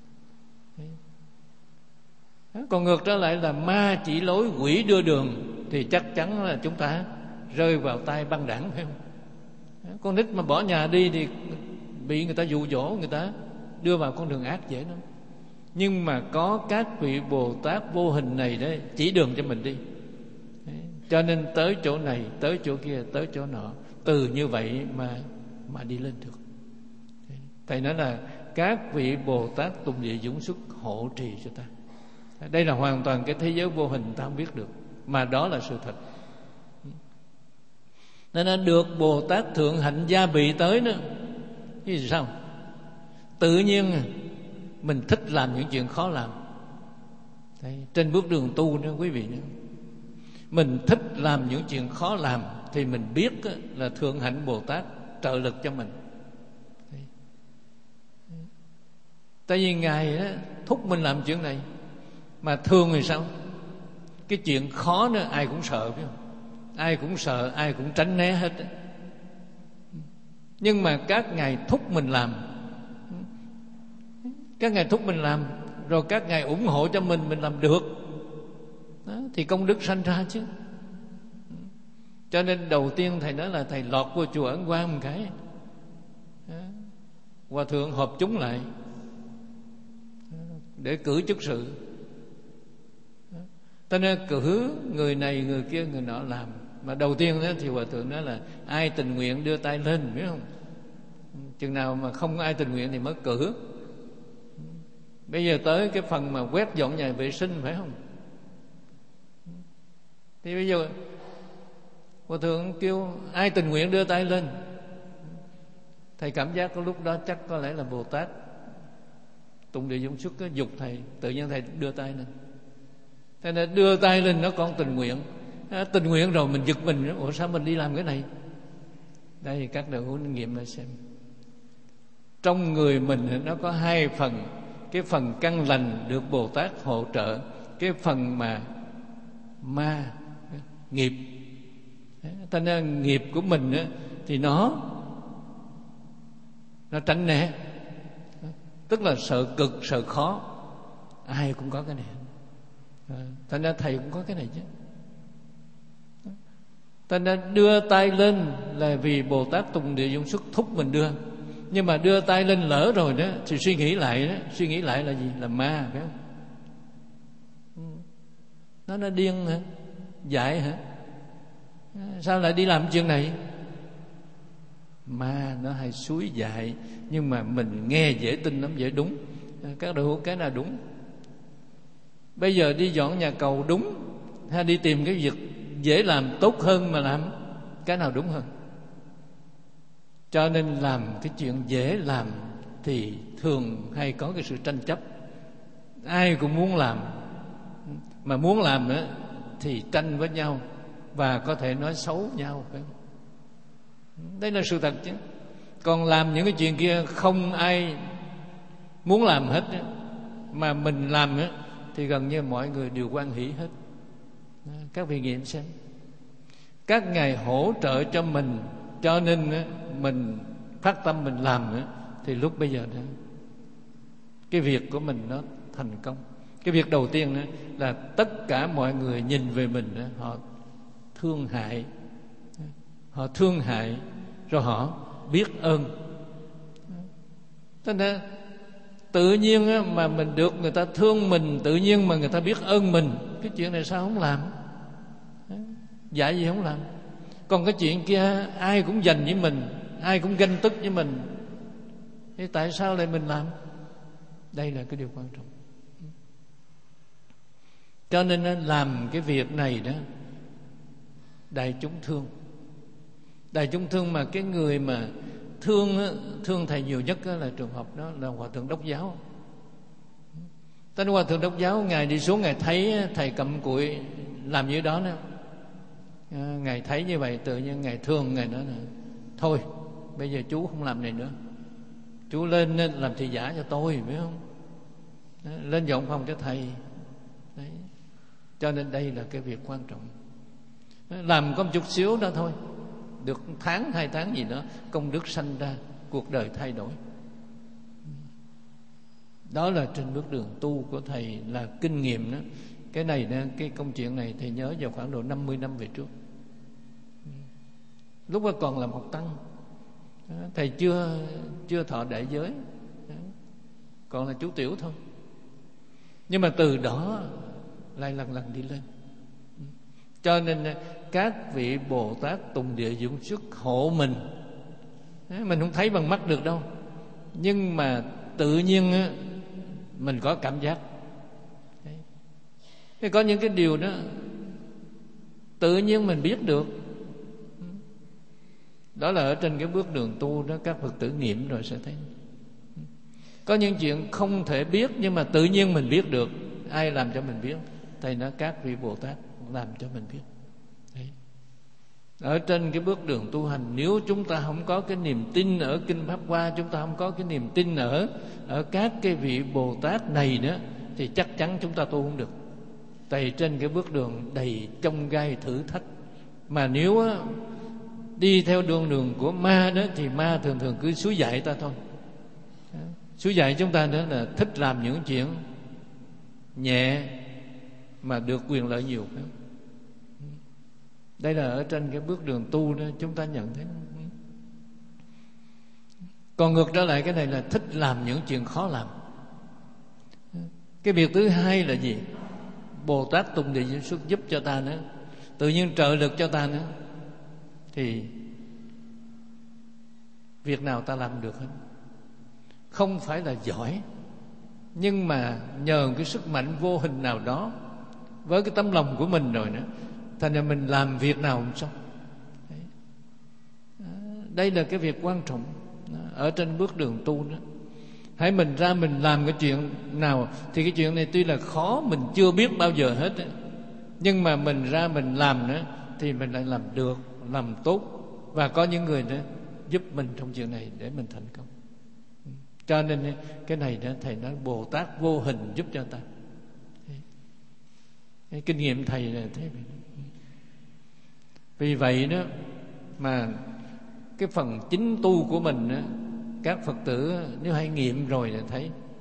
Đấy. Còn ngược trở lại là ma chỉ lối, quỷ đưa đường, thì chắc chắn là chúng ta rơi vào tay băng đảng, phải không? Đấy. Con nít mà bỏ nhà đi thì bị người ta dụ dỗ, người ta đưa vào con đường ác dễ lắm. Nhưng mà có các vị Bồ Tát vô hình này đấy chỉ đường cho mình đi. Đấy. Cho nên tới chỗ này, tới chỗ kia, tới chỗ nọ, từ như vậy mà mà đi lên được. Đấy. Thầy nói là các vị Bồ Tát Tùng Địa Dũng Xuất hộ trì cho ta. Đây là hoàn toàn cái thế giới vô hình ta không biết được, mà đó là sự thật. Nên là được Bồ Tát Thượng Hạnh gia bị tới nữa. Cái gì sao? Tự nhiên mình thích làm những chuyện khó làm. Đấy, trên bước đường tu nữa quý vị nữa, mình thích làm những chuyện khó làm thì mình biết là Thượng Hạnh Bồ Tát trợ lực cho mình. Đấy. Tại vì Ngài đó, thúc mình làm chuyện này. Mà thường thì sao? Cái chuyện khó nữa ai cũng sợ, phải không? Ai cũng sợ, ai cũng tránh né hết. Nhưng mà các Ngài thúc mình làm, các Ngài thúc mình làm, rồi các Ngài ủng hộ cho mình, mình làm được đó, thì công đức sanh ra chứ. Cho nên đầu tiên Thầy nói là Thầy lọt vô chùa Ấn Quang một cái đó. Hòa thượng họp chúng lại để cử chức sự. Cho nên cử người này, người kia, người nọ làm. Mà đầu tiên đó thì Hòa thượng nói là ai tình nguyện đưa tay lên, biết không? Chừng nào mà không có ai tình nguyện thì mới cử. Bây giờ tới cái phần mà quét dọn nhà vệ sinh, phải không? Thì bây giờ Hòa thượng kêu ai tình nguyện đưa tay lên. Thầy cảm giác có lúc đó chắc có lẽ là Bồ Tát Tùng Địa Dũng Xuất dục Thầy, tự nhiên Thầy đưa tay lên. Thế nên đưa tay lên nó còn tình nguyện. À, tình nguyện rồi mình giật mình, ủa sao mình đi làm cái này? Đây các đại hữu nghiệm lại xem. Trong người mình nó có hai phần. Cái phần căn lành được Bồ Tát hỗ trợ, cái phần mà ma, nghiệp. Thế nên nghiệp của mình thì nó Nó tránh né. tức là sợ cực, sợ khó. Ai cũng có cái này. À, thành ra thầy cũng có cái này chứ. Thành ra đưa tay lên là vì Bồ Tát Tùng Địa Dụng Xuất thúc mình đưa. Nhưng mà đưa tay lên lỡ rồi đó thì suy nghĩ lại đó, suy nghĩ lại là gì? Là ma, phải không? Nó nó điên hả? Dại hả? Sao lại đi làm chuyện này? Ma nó hay suối dại, nhưng mà mình nghe dễ tin lắm, dễ đúng. Các đội hữu, cái nào đúng? Bây giờ đi dọn nhà cầu đúng, hay đi tìm cái việc dễ làm tốt hơn mà làm? Cái nào đúng hơn? Cho nên làm cái chuyện dễ làm thì thường hay có cái sự tranh chấp. Ai cũng muốn làm, mà muốn làm nữa thì tranh với nhau và có thể nói xấu nhau, phải không? Đây là sự thật chứ. Còn làm những cái chuyện kia không ai muốn làm hết, mà mình làm thì gần như mọi người đều hoan hỷ hết. Các vị nghiệm xem, các ngài hỗ trợ cho mình, cho nên mình phát tâm mình làm thì lúc bây giờ đó, cái việc của mình nó thành công. Cái việc đầu tiên là tất cả mọi người nhìn về mình, họ thương hại, họ thương hại rồi họ biết ơn. Thế nên tự nhiên mà mình được người ta thương mình, tự nhiên mà người ta biết ơn mình, cái chuyện này sao không làm? Dạy gì không làm? Còn cái chuyện kia ai cũng giành với mình, ai cũng ganh tức với mình, thì tại sao lại mình làm? Đây là cái điều quan trọng. Cho nên làm cái việc này đó, đại chúng thương. Đại chúng thương, mà cái người mà thương thương thầy nhiều nhất là trường hợp đó là Hòa Thượng Đốc Giáo. Tên Hòa Thượng Đốc Giáo, ngài đi xuống, ngài thấy thầy cầm cụi làm như đó đó, ngài thấy như vậy tự nhiên ngài thương. Ngài nói là thôi bây giờ chú không làm này nữa, chú lên làm thị giả cho tôi, phải không? Lên dọn phòng cho thầy. Đấy. Cho nên đây là cái việc quan trọng. Làm có một chút xíu đó thôi, được tháng hai tháng gì đó, công đức sanh ra, cuộc đời thay đổi. Đó là trên bước đường tu của thầy, là kinh nghiệm đó. Cái này, cái công chuyện này thầy nhớ vào khoảng độ năm mươi năm về trước. Lúc đó còn làm học tăng, thầy chưa chưa thọ đại giới, còn là chú tiểu thôi. Nhưng mà từ đó lại lần lần đi lên. Cho nên các vị Bồ Tát Tùng Địa Dụng Xuất hộ mình, mình không thấy bằng mắt được đâu, nhưng mà tự nhiên mình có cảm giác. Thế có những cái điều đó tự nhiên mình biết được. Đó là ở trên cái bước đường tu đó, các Phật tử nghiệm rồi sẽ thấy. Có những chuyện không thể biết nhưng mà tự nhiên mình biết được. Ai làm cho mình biết? Thầy nói các vị Bồ Tát làm cho mình biết. Đấy. Ở trên cái bước đường tu hành, nếu chúng ta không có cái niềm tin ở Kinh Pháp Hoa, chúng ta không có cái niềm tin ở ở các cái vị Bồ Tát này nữa, thì chắc chắn chúng ta tu không được. Tại trên cái bước đường đầy chông gai thử thách. Mà nếu á, đi theo đường đường của ma đó, thì ma thường thường cứ xúi dạy ta thôi. Xúi dạy chúng ta đó là thích làm những chuyện nhẹ mà được quyền lợi nhiều. Đây là ở trên cái bước đường tu đó chúng ta nhận thấy. Còn ngược trở lại, cái này là thích làm những chuyện khó làm. Cái việc thứ hai là gì? Bồ Tát Tùng Địa Dụng Xuất giúp cho ta nữa, tự nhiên trợ lực cho ta nữa, thì việc nào ta làm được hết. Không phải là giỏi, nhưng mà nhờ cái sức mạnh vô hình nào đó, với cái tấm lòng của mình rồi nữa, thành ra mình làm việc nào cũng xong. Đây là cái việc quan trọng ở trên bước đường tu đó. Hãy mình ra mình làm cái chuyện nào, thì cái chuyện này tuy là khó, mình chưa biết bao giờ hết, nhưng mà mình ra mình làm nữa thì mình lại làm được, làm tốt. Và có những người đó giúp mình trong chuyện này để mình thành công. Cho nên cái này đó, thầy nói Bồ Tát vô hình giúp cho ta. Cái kinh nghiệm thầy là thế. Vì vậy đó mà cái phần chính tu của mình đó, các Phật tử nếu hay nghiệm rồi thì thấy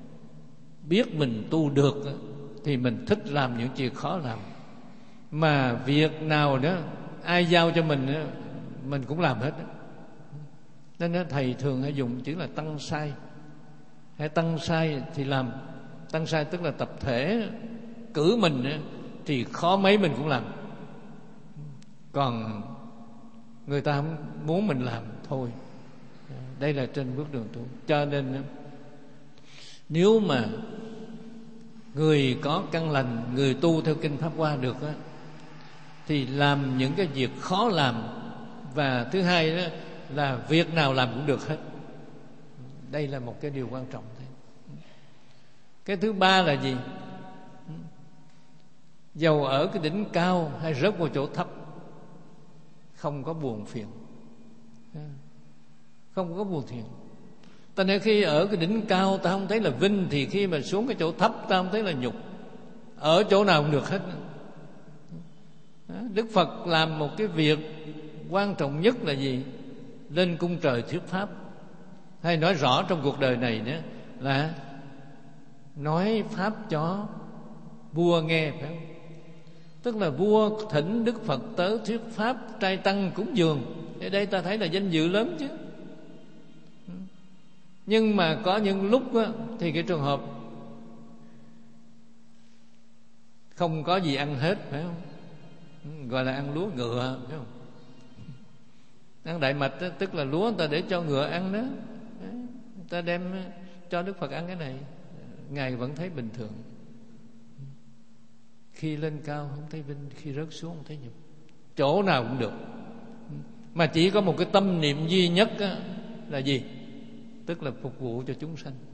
biết mình tu được thì mình thích làm những chuyện khó làm. Mà việc nào đó ai giao cho mình mình cũng làm hết. Nên thầy thường hay dùng chữ là tăng sai. Hay tăng sai thì làm. Tăng sai tức là tập thể cử mình thì khó mấy mình cũng làm. Còn người ta không muốn mình làm thôi. Đây là trên bước đường tu. Cho nên nếu mà người có căn lành, người tu theo kinh Pháp Hoa được á, thì làm những cái việc khó làm. Và thứ hai đó là việc nào làm cũng được hết. Đây là một cái điều quan trọng. Cái thứ ba là gì? Dầu ở cái đỉnh cao hay rớt vào chỗ thấp, không có buồn phiền, không có buồn phiền. Ta nói khi ở cái đỉnh cao ta không thấy là vinh, thì khi mà xuống cái chỗ thấp ta không thấy là nhục. Ở chỗ nào cũng được hết. Đức Phật làm một cái việc quan trọng nhất là gì? Lên cung trời thuyết pháp. Hay nói rõ trong cuộc đời này nữa là nói pháp cho vua nghe, phải không? Tức là vua thỉnh Đức Phật tới thuyết pháp, trai tăng cúng dường. Ở đây ta thấy là danh dự lớn chứ. Nhưng mà có những lúc á, thì cái trường hợp không có gì ăn hết, phải không? Gọi là ăn lúa ngựa, phải không? Ăn đại mạch đó, tức là lúa người ta để cho ngựa ăn đó. Người ta đem cho Đức Phật ăn cái này, Ngài vẫn thấy bình thường. Khi lên cao không thấy vinh, khi rớt xuống không thấy nhục. Chỗ nào cũng được. Mà chỉ có một cái tâm niệm duy nhất á, là gì? Tức là phục vụ cho chúng sanh.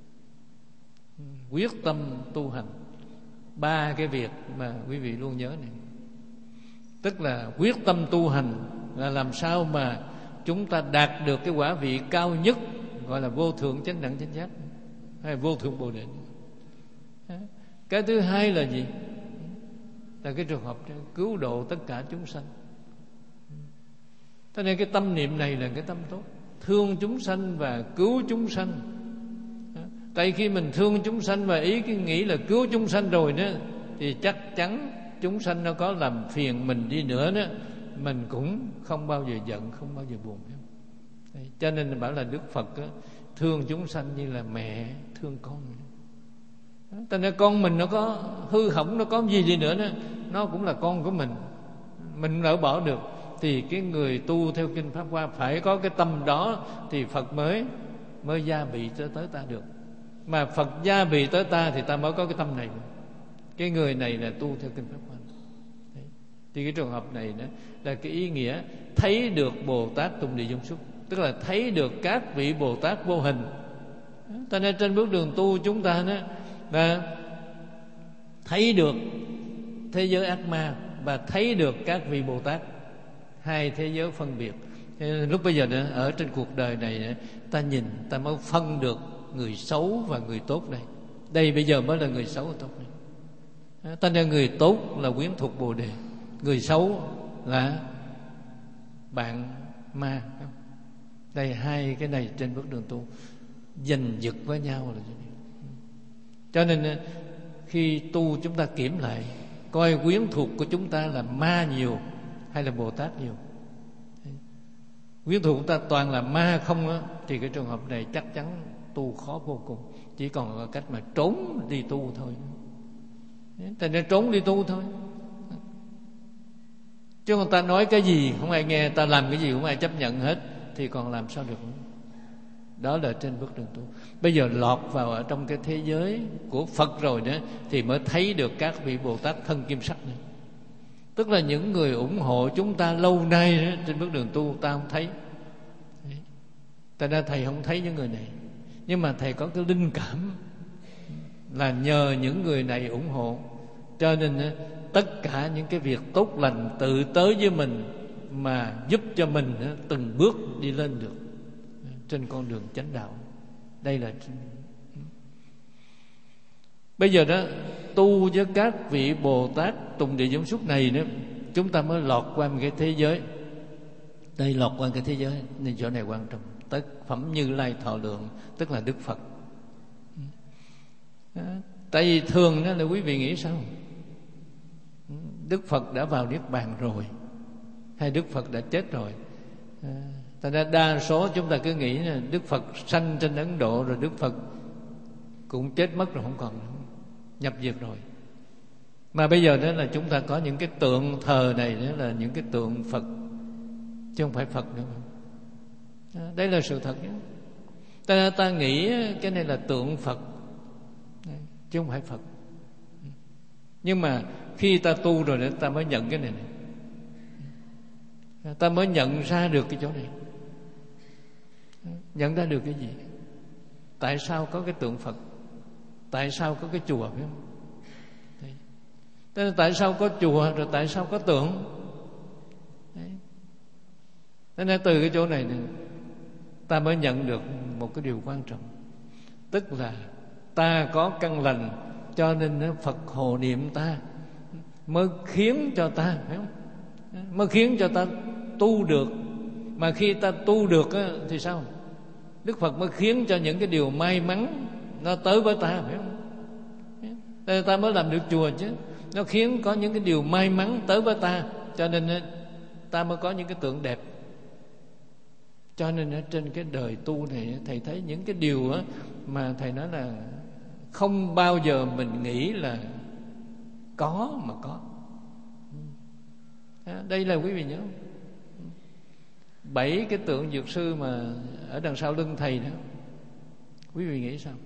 Quyết tâm tu hành. Ba cái việc mà quý vị luôn nhớ này. Tức là quyết tâm tu hành là làm sao mà chúng ta đạt được cái quả vị cao nhất, gọi là vô thượng chánh đẳng chánh giác, hay vô thượng bồ đề. Cái thứ hai là gì? Là cái trường hợp cứu độ tất cả chúng sanh. Cho nên cái tâm niệm này là cái tâm tốt, thương chúng sanh và cứu chúng sanh. Tại khi mình thương chúng sanh và ý cái nghĩ là cứu chúng sanh rồi đó, thì chắc chắn chúng sanh nó có làm phiền mình đi nữa đó, mình cũng không bao giờ giận, không bao giờ buồn. Đấy, cho nên bảo là Đức Phật đó, thương chúng sanh như là mẹ thương con. Tại nên con mình nó có hư hỏng, nó có gì đi nữa đó, nó cũng là con của mình. Mình nỡ bỏ được. Thì cái người tu theo kinh Pháp Hoa phải có cái tâm đó, thì Phật mới mới gia bị tới, tới ta được. Mà Phật gia bị tới ta thì ta mới có cái tâm này. Cái người này là tu theo kinh Pháp Hoa. Đấy. Thì cái trường hợp này đó là cái ý nghĩa thấy được Bồ Tát Tùng Địa Dung Xuất, tức là thấy được các vị Bồ Tát vô hình. Cho nên trên bước đường tu chúng ta đó là thấy được thế giới ác ma và thấy được các vị Bồ Tát, hai thế giới phân biệt. Lúc bây giờ đó, ở trên cuộc đời này ta nhìn, ta mới phân được người xấu và người tốt này. Đây bây giờ mới là người xấu và tốt này. Ta nên người tốt là quyến thuộc Bồ Đề, người xấu là bạn ma. Đây hai cái này trên bước đường tu giành giật với nhau là. Cho nên khi tu chúng ta kiểm lại, coi quyến thuộc của chúng ta là ma nhiều hay là Bồ Tát nhiều. Quyến thuộc của ta toàn là ma không á, thì cái trường hợp này chắc chắn tu khó vô cùng. Chỉ còn có cách mà trốn đi tu thôi. Ta nên trốn đi tu thôi. Chứ người ta nói cái gì không ai nghe, ta làm cái gì không ai chấp nhận hết, thì còn làm sao được nữa. Đó là trên bước đường tu. Bây giờ lọt vào ở trong cái thế giới của Phật rồi đó, thì mới thấy được các vị Bồ Tát thân kim sắc này. Tức là những người ủng hộ chúng ta lâu nay đó, trên bước đường tu ta không thấy. Tại ra thầy không thấy những người này, nhưng mà thầy có cái linh cảm là nhờ những người này ủng hộ, cho nên tất cả những cái việc tốt lành tự tới với mình mà giúp cho mình từng bước đi lên được trên con đường chánh đạo. Đây là bây giờ đó tu với các vị Bồ Tát Tùng Địa Giống Xuất này nữa, chúng ta mới lọt qua một cái thế giới. Đây lọt qua cái thế giới nên chỗ này quan trọng. Tác phẩm Như Lai Thọ Lượng tức là Đức Phật. Tại vì thường đó là quý vị nghĩ sao? Đức Phật đã vào Niết Bàn rồi, hay Đức Phật đã chết rồi? Thành ra đa số chúng ta cứ nghĩ là Đức Phật sanh trên Ấn Độ rồi Đức Phật cũng chết mất rồi, không còn, nhập diệt rồi. Mà bây giờ đó là chúng ta có những cái tượng thờ này, đó là những cái tượng Phật chứ không phải Phật nữa. Đây là sự thật nhé. Ta, ta nghĩ cái này là tượng Phật chứ không phải Phật. Nhưng mà khi ta tu rồi ta mới nhận cái này, này. Ta mới nhận ra được cái chỗ này. Nhận ra được cái gì? Tại sao có cái tượng Phật? Tại sao có cái chùa? Phải không? Đấy. Tại sao có chùa rồi tại sao có tượng? Đấy. Thế nên từ cái chỗ này, này ta mới nhận được một cái điều quan trọng. Tức là ta có căn lành, cho nên Phật hộ niệm ta, mới khiến cho ta, phải không? Mới khiến cho ta tu được. Mà khi ta tu được á, thì sao? Đức Phật mới khiến cho những cái điều may mắn nó tới với ta, phải không? Thế ta mới làm được chùa chứ. Nó khiến có những cái điều may mắn tới với ta, cho nên ta mới có những cái tượng đẹp. Cho nên trên cái đời tu này thầy thấy những cái điều mà thầy nói là không bao giờ mình nghĩ là có mà có. Đây là quý vị nhớ không? Bảy cái tượng dược sư mà ở đằng sau lưng thầy đó, quý vị nghĩ sao?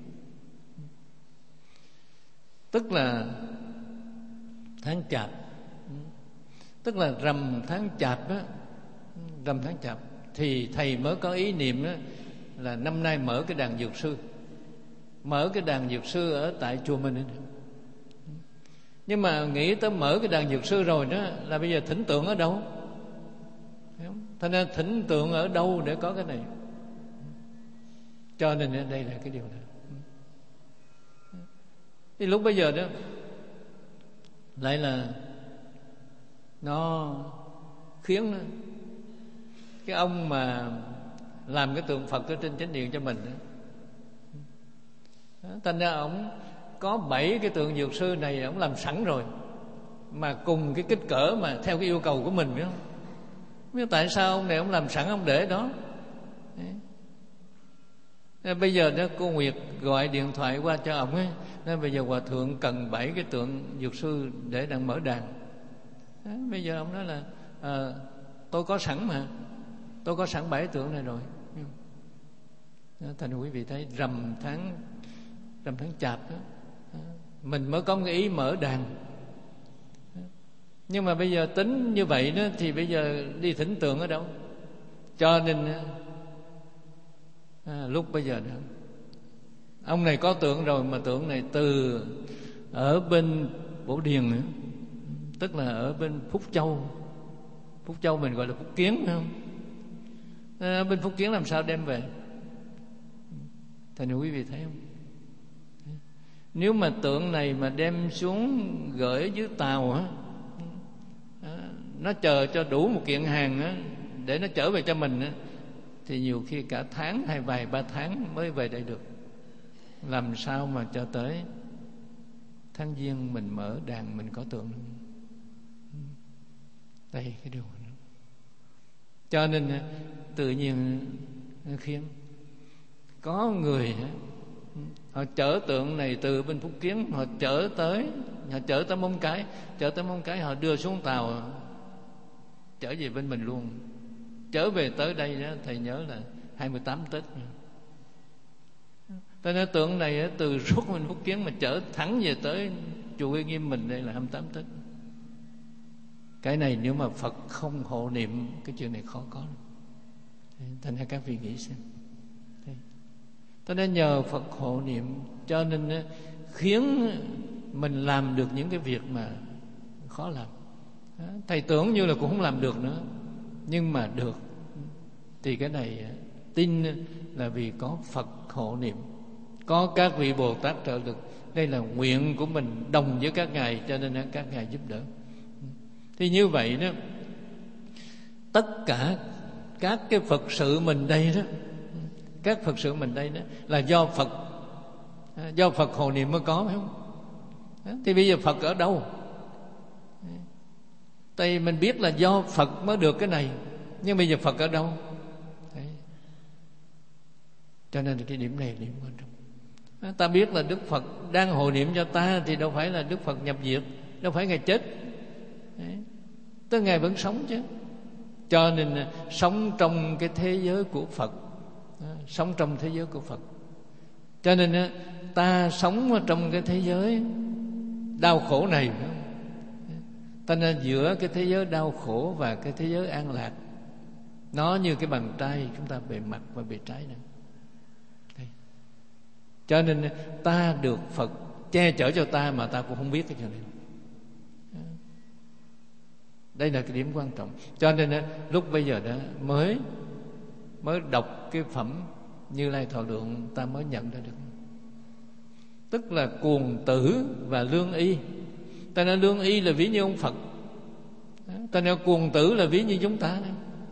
Tức là tháng Chạp, tức là rằm tháng Chạp á, rằm tháng Chạp thì thầy mới có ý niệm á, là năm nay mở cái đàn dược sư, mở cái đàn dược sư ở tại chùa mình. Nhưng mà nghĩ tới mở cái đàn dược sư rồi đó, là bây giờ thỉnh tượng ở đâu? Thế nên thỉnh tượng ở đâu để có cái này? Cho nên đây là cái điều này. Thì lúc bây giờ đó lại là nó khiến cái ông mà làm cái tượng Phật ở trên chánh điện cho mình đó, thành ra ổng có bảy cái tượng dược sư này ổng làm sẵn rồi, mà cùng cái kích cỡ mà theo cái yêu cầu của mình, biết không? Biết tại sao ông này ông làm sẵn ông để đó. Nên bây giờ đó cô Nguyệt gọi điện thoại qua cho ổng ấy, nên bây giờ hòa thượng cần bảy cái tượng dược sư để đang mở đàn. Đó, bây giờ ông nói là à, tôi có sẵn mà, tôi có sẵn bảy tượng này rồi. Đó, thành quý vị thấy rằm tháng rằm tháng Chạp đó, mình mới có cái ý mở đàn. Nhưng mà bây giờ tính như vậy đó, thì bây giờ đi thỉnh tượng ở đâu? Cho nên à, lúc bây giờ đó, ông này có tượng rồi, mà tượng này từ ở bên Bổ Điền nữa, tức là ở bên Phúc Châu. Phúc Châu mình gọi là Phúc Kiến, phải không? À, bên Phúc Kiến làm sao đem về? Thành quý vị thấy không? Nếu mà tượng này mà đem xuống gửi dưới tàu á, nó chờ cho đủ một kiện hàng á, để nó trở về cho mình á, thì nhiều khi cả tháng hay vài ba tháng mới về đây được. Làm sao mà cho tới tháng Giêng mình mở đàn mình có tượng? Đây cái điều đó. Cho nên tự nhiên khiến có người họ chở tượng này từ bên Phúc Kiến, họ chở tới, họ chở tới Móng Cái, chở tới Móng Cái họ đưa xuống tàu, trở về bên mình luôn. Trở về tới đây đó, thầy nhớ là hai mươi tám Tết. Cho nên tượng này từ suốt bên Phúc Kiến mà chở thẳng về tới chùa Uy Nghiêm mình đây là hai mươi tám Tết. Cái này nếu mà Phật không hộ niệm, cái chuyện này khó có. Thành ra các vị nghĩ xem. Cho nên nhờ Phật hộ niệm, cho nên khiến mình làm được những cái việc mà khó làm. Thầy tưởng như là cũng không làm được nữa, nhưng mà được. Thì cái này tin là vì có Phật hộ niệm, có các vị Bồ Tát trợ lực. Đây là nguyện của mình đồng với các ngài, cho nên các ngài giúp đỡ. Thì như vậy đó, tất cả các cái Phật sự mình đây đó, các Phật sự mình đây đó là do Phật Do Phật hộ niệm mới có, phải không? Thì bây giờ Phật ở đâu? Tại mình biết là do Phật mới được cái này, nhưng bây giờ Phật ở đâu? Đấy. Cho nên cái điểm này là điểm quan trọng. Ta biết là Đức Phật đang hộ niệm cho ta, thì đâu phải là Đức Phật nhập diệt, đâu phải Ngài chết. Đấy. Tới Ngài vẫn sống chứ. Cho nên sống trong cái thế giới của Phật, sống trong thế giới của Phật. Cho nên ta sống trong cái thế giới đau khổ này, ta nên giữa cái thế giới đau khổ và cái thế giới an lạc, nó như cái bàn tay chúng ta bề mặt và bề trái này. Đây. Cho nên ta được Phật che chở cho ta mà ta cũng không biết cái chuyện này. Đây là cái điểm quan trọng. Cho nên lúc bây giờ đó mới mới đọc cái phẩm Như Lai Thọ Lượng, ta mới nhận ra được. Tức là cuồng tử và lương y. Ta nói lương y là ví như ông Phật, ta nói cuồng tử là ví như chúng ta.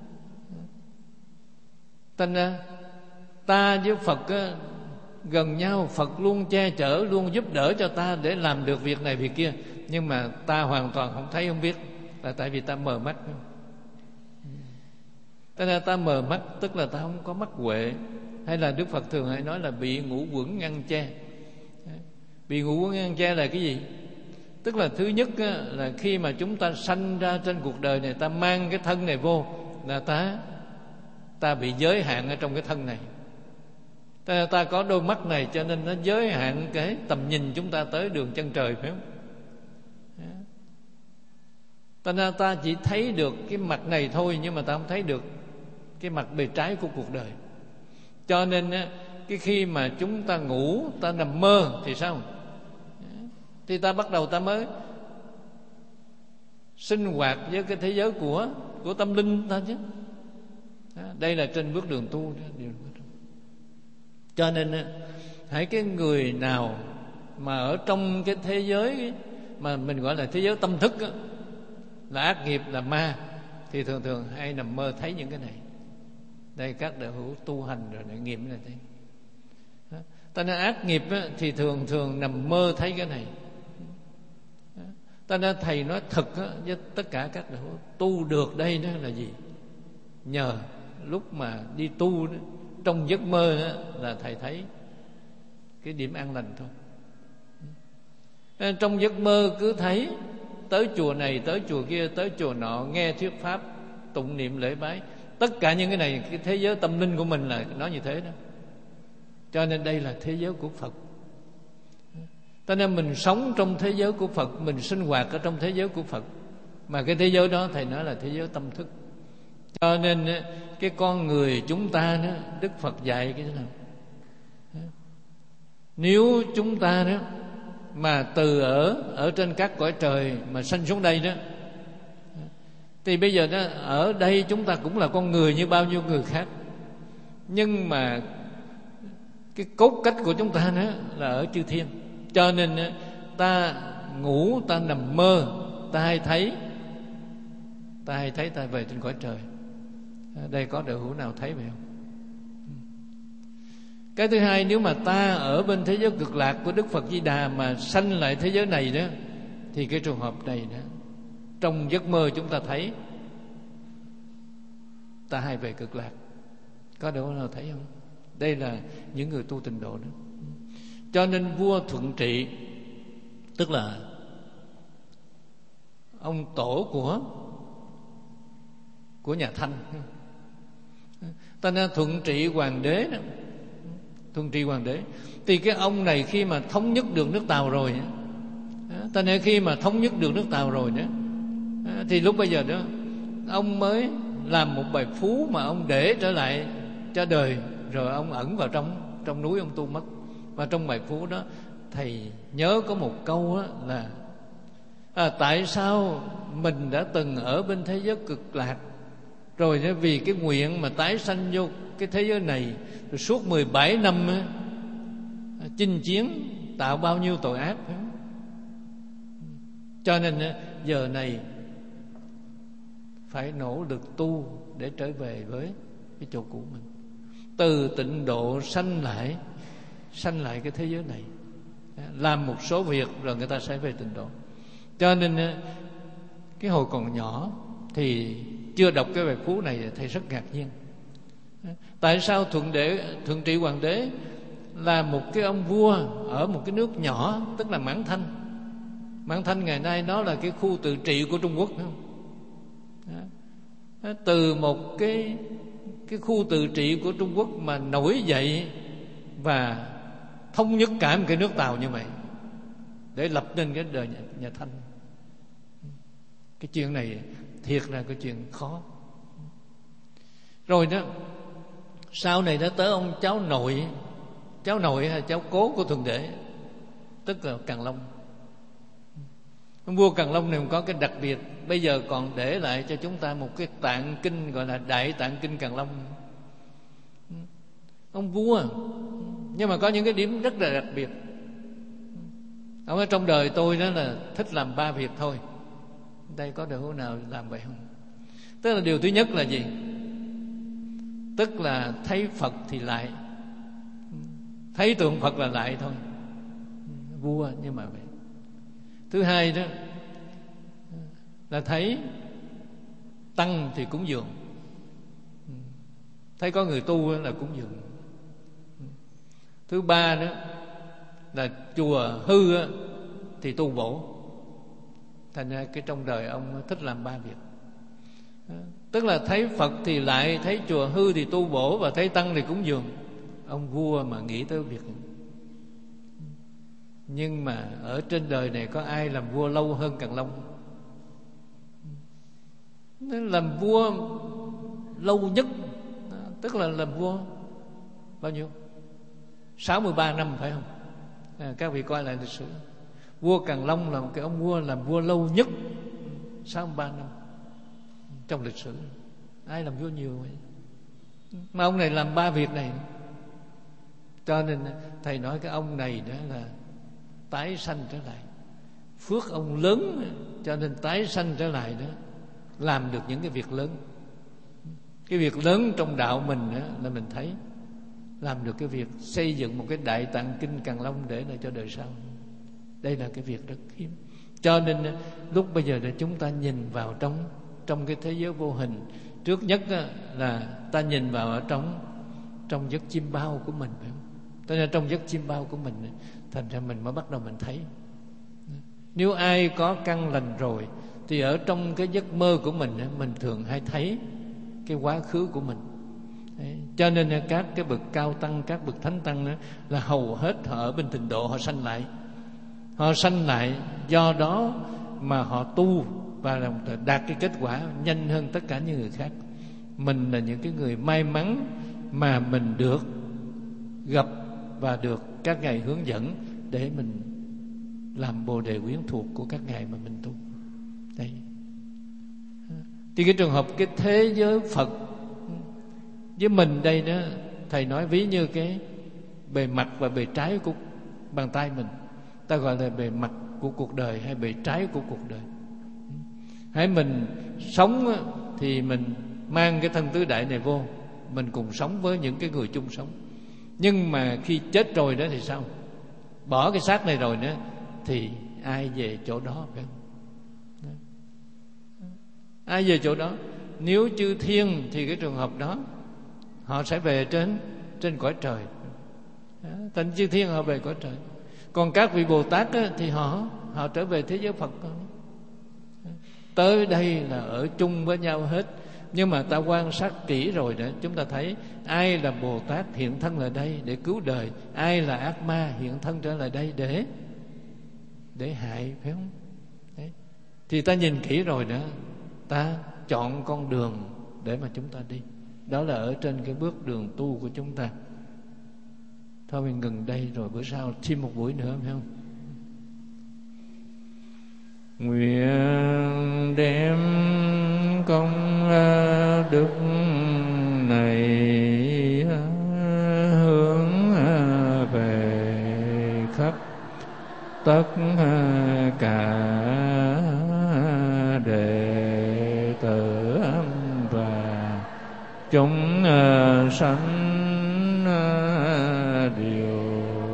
Ta nói ta với Phật á, gần nhau, Phật luôn che chở, luôn giúp đỡ cho ta để làm được việc này việc kia. Nhưng mà ta hoàn toàn không thấy, không biết, là tại vì ta mờ mắt. Ta nói ta mờ mắt, tức là ta không có mắt huệ. Hay là Đức Phật thường hay nói là bị ngũ quẩn ngăn che. Bị ngũ quẩn ngăn che là cái gì? Tức là thứ nhất á, là khi mà chúng ta sanh ra trên cuộc đời này, ta mang cái thân này vô, là ta ta bị giới hạn ở trong cái thân này. Ta, ta có đôi mắt này cho nên nó giới hạn cái tầm nhìn chúng ta tới đường chân trời, phải không? Ta nên ta chỉ thấy được cái mặt này thôi, nhưng mà ta không thấy được cái mặt bề trái của cuộc đời. Cho nên á, cái khi mà chúng ta ngủ, ta nằm mơ thì sao? Thì ta bắt đầu ta mới sinh hoạt với cái thế giới của của tâm linh ta chứ. Đây là trên bước đường tu. Cho nên hãy cái người nào mà ở trong cái thế giới mà mình gọi là thế giới tâm thức đó, là ác nghiệp, là ma, thì thường thường hay nằm mơ thấy những cái này. Đây các đạo hữu tu hành rồi để nghiệm là thấy. Ta nói ác nghiệp á, thì thường thường nằm mơ thấy cái này. Ta nói thầy nói thật á, với tất cả các đạo hữu, tu được đây đó là gì? Nhờ lúc mà đi tu đó, trong giấc mơ đó, là thầy thấy cái điểm an lành thôi. Nên trong giấc mơ cứ thấy tới chùa này, tới chùa kia, tới chùa nọ, nghe thuyết pháp, tụng niệm lễ bái. Tất cả những cái này, cái thế giới tâm linh của mình là nó như thế đó. Cho nên đây là thế giới của Phật. Cho nên mình sống trong thế giới của Phật, mình sinh hoạt ở trong thế giới của Phật. Mà cái thế giới đó thầy nói là thế giới tâm thức. Cho nên cái con người chúng ta đó, Đức Phật dạy cái thế nào? Nếu chúng ta đó mà từ ở ở trên các cõi trời mà sanh xuống đây đó, thì bây giờ đó ở đây chúng ta cũng là con người như bao nhiêu người khác. Nhưng mà cái cốt cách của chúng ta đó là ở chư thiên. Cho nên ta ngủ, ta nằm mơ, ta hay thấy Ta hay thấy ta về trên cõi trời. Đây có đạo hữu nào thấy vậy không? Cái thứ hai, nếu mà ta ở bên thế giới cực lạc của Đức Phật Di Đà mà sanh lại thế giới này đó, thì cái trường hợp này đó, trong giấc mơ chúng ta thấy ta hay về cực lạc. Có đạo hữu nào thấy không? Đây là những người tu tịnh độ đó. Cho nên vua Thuận Trị, tức là ông tổ của của nhà Thanh, ta nói Thuận Trị Hoàng đế đó, Thuận Trị Hoàng đế, thì cái ông này khi mà thống nhất được nước Tàu rồi, ta nói khi mà thống nhất được nước Tàu rồi đó, thì lúc bây giờ đó ông mới làm một bài phú mà ông để trở lại cho đời, rồi ông ẩn vào trong trong núi ông tu mất. Và trong bài phú đó thầy nhớ có một câu đó là à, tại sao mình đã từng ở bên thế giới cực lạc, rồi vì cái nguyện mà tái sanh vô cái thế giới này, rồi suốt mười bảy năm á, chinh chiến tạo bao nhiêu tội ác. Cho nên giờ này phải nỗ lực tu để trở về với cái chỗ cũ mình. Từ tịnh độ sanh lại sanh lại cái thế giới này, làm một số việc rồi người ta sẽ về tịnh độ. Cho nên cái hồi còn nhỏ thì chưa đọc cái bài phú này, thầy rất ngạc nhiên. Tại sao thượng đế thượng trị hoàng đế là một cái ông vua ở một cái nước nhỏ, tức là Mãn Thanh. Mãn Thanh ngày nay đó là cái khu tự trị của Trung Quốc, phải không? Đó. Từ một cái cái khu tự trị của Trung Quốc mà nổi dậy và thống nhất cả một cái nước Tàu như vậy để lập nên cái đời nhà, nhà Thanh. Cái chuyện này thiệt là cái chuyện khó. Rồi đó, sau này nó tới ông cháu nội, cháu nội hay cháu cố của Thượng Đế, tức là Càn Long. Ông vua Càn Long này có cái đặc biệt, bây giờ còn để lại cho chúng ta một cái tạng kinh gọi là Đại Tạng Kinh Càn Long. Ông vua, nhưng mà có những cái điểm rất là đặc biệt. Ông ở trong đời tôi đó là thích làm ba việc thôi. Đây có được hôm nào làm vậy không? Tức là điều thứ nhất là gì? Tức là thấy Phật thì lại, thấy tượng Phật là lại thôi. Vua nhưng mà vậy. Thứ hai đó là thấy tăng thì cúng dường, thấy có người tu là cúng dường. Thứ ba đó là chùa hư thì tu bổ. Thành ra cái trong đời ông thích làm ba việc. Tức là thấy Phật thì lại, thấy chùa hư thì tu bổ, và thấy tăng thì cúng dường. Ông vua mà nghĩ tới việc này. Nhưng mà ở trên đời này có ai làm vua lâu hơn Càn Long? Nên làm vua lâu nhất, tức là làm vua bao nhiêu? sáu mươi ba năm phải không? À, các vị coi lại lịch sử. Vua Càn Long là một cái ông vua làm vua lâu nhất, sáu mươi ba năm trong lịch sử. Ai làm vua nhiều vậy? Mà ông này làm ba việc này. Cho nên thầy nói cái ông này đó là tái sanh trở lại. Phước ông lớn cho nên tái sanh trở lại đó, làm được những cái việc lớn. Cái việc lớn trong đạo mình đó là mình thấy làm được cái việc xây dựng một cái Đại Tạng Kinh Càn Long để lại cho đời sau. Đây là cái việc rất hiếm. Cho nên lúc bây giờ là chúng ta nhìn vào trong trong cái thế giới vô hình. Trước nhất là ta nhìn vào ở trong trong giấc chim bao của mình, phải không? Cho nên trong giấc chim bao của mình, thành ra mình mới bắt đầu mình thấy. Nếu ai có căn lành rồi thì ở trong cái giấc mơ của mình, mình thường hay thấy cái quá khứ của mình. Đấy. Cho nên các cái bậc cao tăng, các bậc thánh tăng đó, là hầu hết họ ở bên Tịnh Độ họ sanh lại. Họ sanh lại do đó mà họ tu và đạt cái kết quả nhanh hơn tất cả những người khác. Mình là những cái người may mắn mà mình được gặp và được các ngài hướng dẫn để mình làm bồ đề quyến thuộc của các ngài mà mình tu. Đây. Thì cái trường hợp cái thế giới Phật với mình đây đó, thầy nói ví như cái bề mặt và bề trái của bàn tay mình. Ta gọi là bề mặt của cuộc đời hay bề trái của cuộc đời. Hãy mình sống thì mình mang cái thân tứ đại này vô, mình cùng sống với những cái người chung sống. Nhưng mà khi chết rồi đó thì sao? Bỏ cái xác này rồi nữa thì ai về chỗ đó, phải không? Ai về chỗ đó? Nếu chư thiên thì cái trường hợp đó họ sẽ về trên trên cõi trời. Thành chư thiên họ về cõi trời. Còn các vị Bồ Tát á, thì họ họ trở về thế giới Phật. Tới đây là ở chung với nhau hết. Nhưng mà ta quan sát kỹ rồi đó, chúng ta thấy ai là Bồ Tát hiện thân lại đây để cứu đời, ai là ác ma hiện thân trở lại đây để để hại, phải không? Đấy. Thì ta nhìn kỹ rồi đó, ta chọn con đường để mà chúng ta đi. Đó là ở trên cái bước đường tu của chúng ta. Thôi mình ngừng đây rồi bữa sau thêm một buổi nữa, phải không? Nguyện đem công đức này hướng về khắp tất cả đệ tử và chúng sanh đều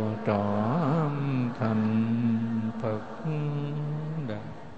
Đà.